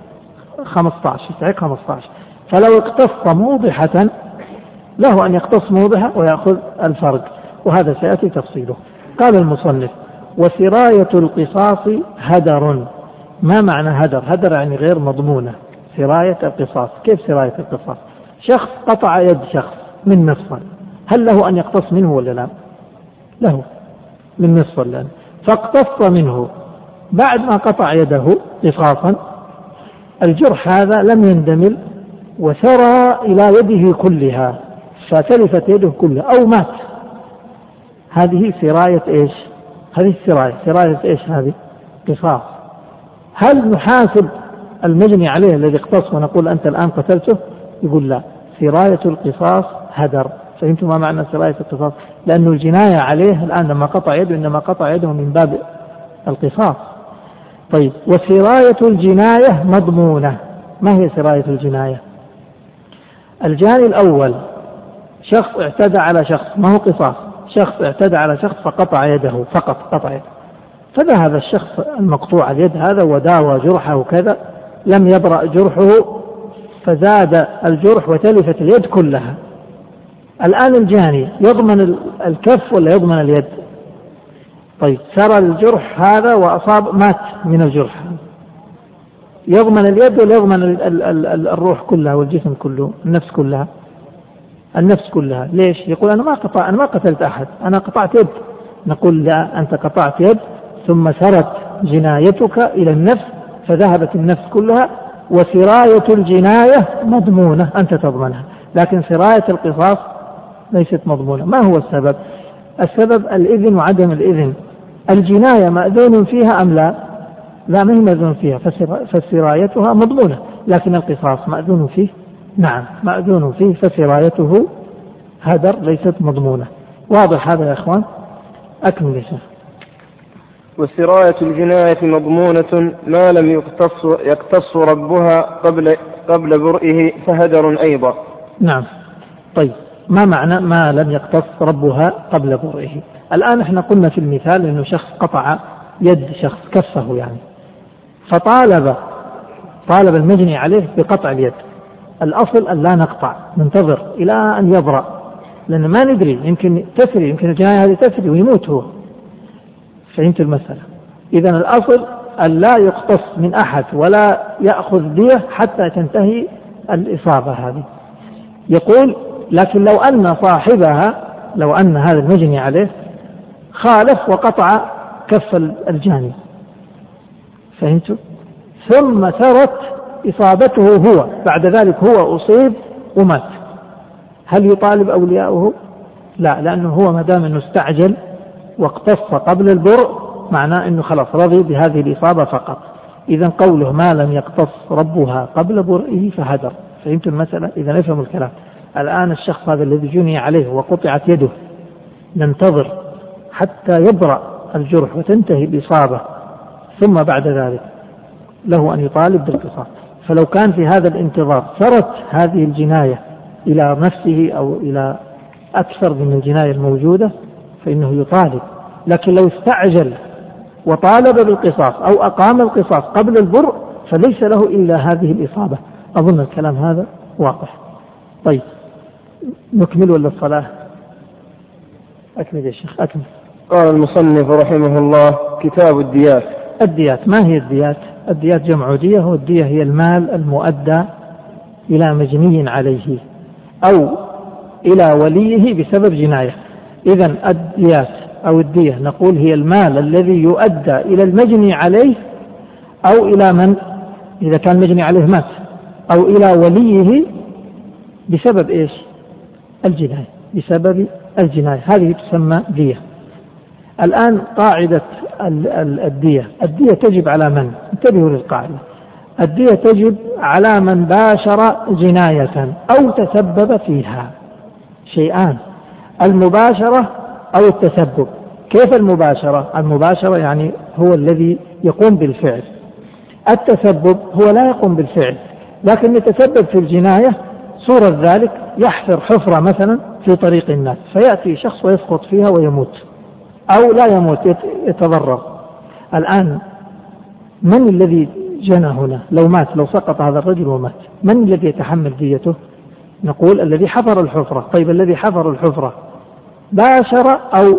15، يستحق 15. فلو اقتص موضحة له أن يقتص موضحة ويأخذ الفرق، وهذا سيأتي تفصيله. قال المصنف وسراية القصاص هدر. ما معنى هدر؟ هدر يعني غير مضمونة. سراية القصاص، كيف سراية القصاص؟ شخص قطع يد شخص من مفصل، هل له أن يقتص منه ولا لا؟ له، من مفصل لأن فاقتص منه بعد ما قطع يده قصاصا، الجرح هذا لم يندمل وسرى إلى يده كلها فتلفت يده كلها أو مات، هذه سراية إيش؟ هذه السراية. سراية إيش هذه؟ قصاص. هل نحاسب المجني عليه الذي اقتص ونقول أنت الآن قتلته؟ يقول لا، سراية القصاص هدر. فهمتم ما معنى سراية القصاص؟ لأن الجناية عليه الآن لما قطع يده إنما قطع يده من باب القصاص. طيب، وسراية الجناية مضمونة. ما هي سراية الجناية؟ الجاني الأول شخص اعتدى على شخص، ما هو قصاص، شخص اعتدى على شخص فقطع يده، فقط قطع يده، فذهب الشخص المقطوع اليد هذا وداوى جرحه كذا، لم يبرأ جرحه فزاد الجرح وتلفت اليد كلها. الآن الجاني يضمن الكف ولا يضمن اليد؟ طيب، سرى الجرح هذا وأصاب مات من الجرح، يضمن اليد ولا يضمن الروح كلها والجسم كله، النفس كلها؟ النفس كلها. ليش؟ يقول أنا ما قتلت أحد، أنا قطعت يد. نقول لا، أنت قطعت يد ثم سرت جنايتك إلى النفس فذهبت النفس كلها، وسراية الجناية مضمونة أنت تضمنها، لكن سراية القصاص ليست مضمونة. ما هو السبب؟ السبب الإذن وعدم الإذن. الجناية مأذون فيها أم لا؟ لا، ما هي مأذون فيها، فسرايتها مضمونة، لكن القصاص مأذون فيه؟ نعم مأذون فيه، فسرايته هدر ليست مضمونة. واضح هذا يا أخوان؟ أكمل يا شيخ. وسراية الجناية مضمونة ما لم يقتص ربها قبل برئه فهدر أيضا. نعم. طيب، ما معنى ما لم يقتص ربها قبل برئه؟ الآن احنا قلنا في المثال انه شخص قطع يد شخص، كفه يعني، طالب المجني عليه بقطع اليد. الأصل أن لا نقطع، ننتظر إلى أن يبرأ، لأن ما ندري، يمكن تسري، يمكن الجناية هذه تسري ويموت هو. فهمت المسألة؟ إذن الأصل أن لا يقتص من أحد ولا يأخذ دية حتى تنتهي الإصابة هذه. يقول لكن لو أن هذا المجني عليه خالف وقطع كف الجاني، فهمت؟ ثم ثرت إصابته هو، بعد ذلك هو أصيب ومات، هل يطالب أولياؤه؟ لا، لأنه هو ما دام أنه استعجل واقتص قبل البرء معناه أنه خلاص رضي بهذه الإصابة فقط. إذن قوله ما لم يقتص ربها قبل برئه فهدر. فهمت المسألة؟ إذن افهموا الكلام. الآن الشخص هذا الذي جني عليه وقطعت يده ننتظر حتى يبرأ الجرح وتنتهي الإصابة، ثم بعد ذلك له أن يطالب بالقصاص. فلو كان في هذا الانتظار سرت هذه الجناية إلى نفسه أو إلى أكثر من الجناية الموجودة فإنه يطالب. لكن لو استعجل وطالب بالقصاص أو أقام القصاص قبل البرء فليس له إلا هذه الإصابة. أظن الكلام هذا واضح. طيب، نكمل ولا الصلاة؟ أكمل يا شيخ، أكمل. قال المصنف رحمه الله: كتاب الديات. الديات، ما هي الديات؟ الديات جمع دية، والدية هي المال المؤدى إلى مجني عليه أو إلى وليه بسبب جناية. إذن الديات أو الدية نقول هي المال الذي يؤدى إلى المجني عليه أو إلى من إذا كان مجني عليه مات، أو إلى وليه بسبب إيش؟ الجناية، بسبب الجناية، هذه تسمى دية. الآن قاعدة الدية تجب على من؟ انتبهوا للقاعدة. الدية تجب على من باشر جناية أو تسبب فيها. شيئان: المباشرة أو التسبب. كيف المباشرة؟ المباشرة يعني هو الذي يقوم بالفعل. التسبب هو لا يقوم بالفعل لكن يتسبب في الجناية. صورة ذلك يحفر حفرة مثلا في طريق الناس فيأتي شخص ويسقط فيها ويموت، أو لا يموت يتضرر. الآن من الذي جنى هنا؟ لو سقط هذا الرجل ومات، من الذي يتحمل ديته؟ نقول الذي حفر الحفرة. طيب، الذي حفر الحفرة باشر أو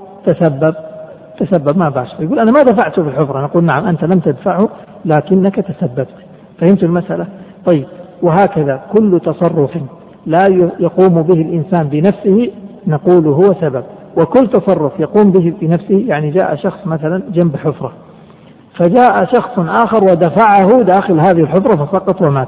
تسبب؟ ما باشر. يقول أنا ما دفعته في الحفرة. نقول نعم، أنت لم تدفعه لكنك تسببت. فهمت المسألة؟ طيب، وهكذا كل تصرف لا يقوم به الإنسان بنفسه نقول هو سبب، وكل تصرف يقوم به بنفسه يعني جاء شخص مثلا جنب حفرة فجاء شخص آخر ودفعه داخل هذه الحفرة فسقط ومات.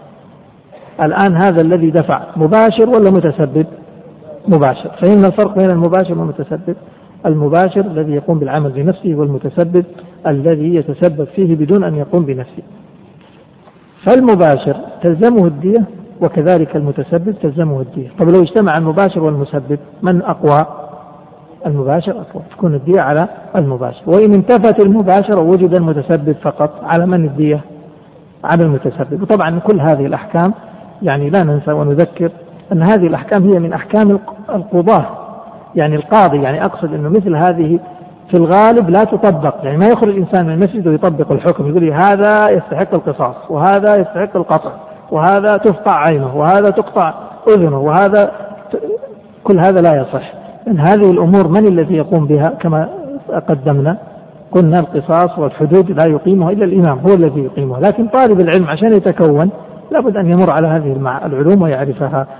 الآن هذا الذي دفع مباشر ولا متسبب؟ مباشر. فإن الفرق بين المباشر والمتسبب. المباشر الذي يقوم بالعمل بنفسه، والمتسبب الذي يتسبب فيه بدون أن يقوم بنفسه. فالمباشر تلزمه الدية، وكذلك المتسبب تلزمه الدية. طب لو اجتمع المباشر والمسبب من أقوى؟ المباشر أقوى، تكون الدية على المباشر. وإن انتفت المباشر ووجد المتسبب فقط، على من الدية؟ على المتسبب. وطبعا كل هذه الأحكام يعني لا ننسى ونذكر أن هذه الأحكام هي من أحكام القضاة، يعني القاضي، يعني أقصد أنه مثل هذه في الغالب لا تطبق، يعني ما يخرج الإنسان من المسجد ويطبق الحكم يقول لي هذا يستحق القصاص وهذا يستحق القطع وهذا تقطع عينه وهذا تقطع أذنه وهذا كل هذا لا يصح. إن هذه الأمور من الذي يقوم بها؟ كما قدمنا قلنا القصاص والحدود لا يقيمها إلا الإمام، هو الذي يقيمها. لكن طالب العلم عشان يتكون لابد أن يمر على هذه العلوم ويعرفها.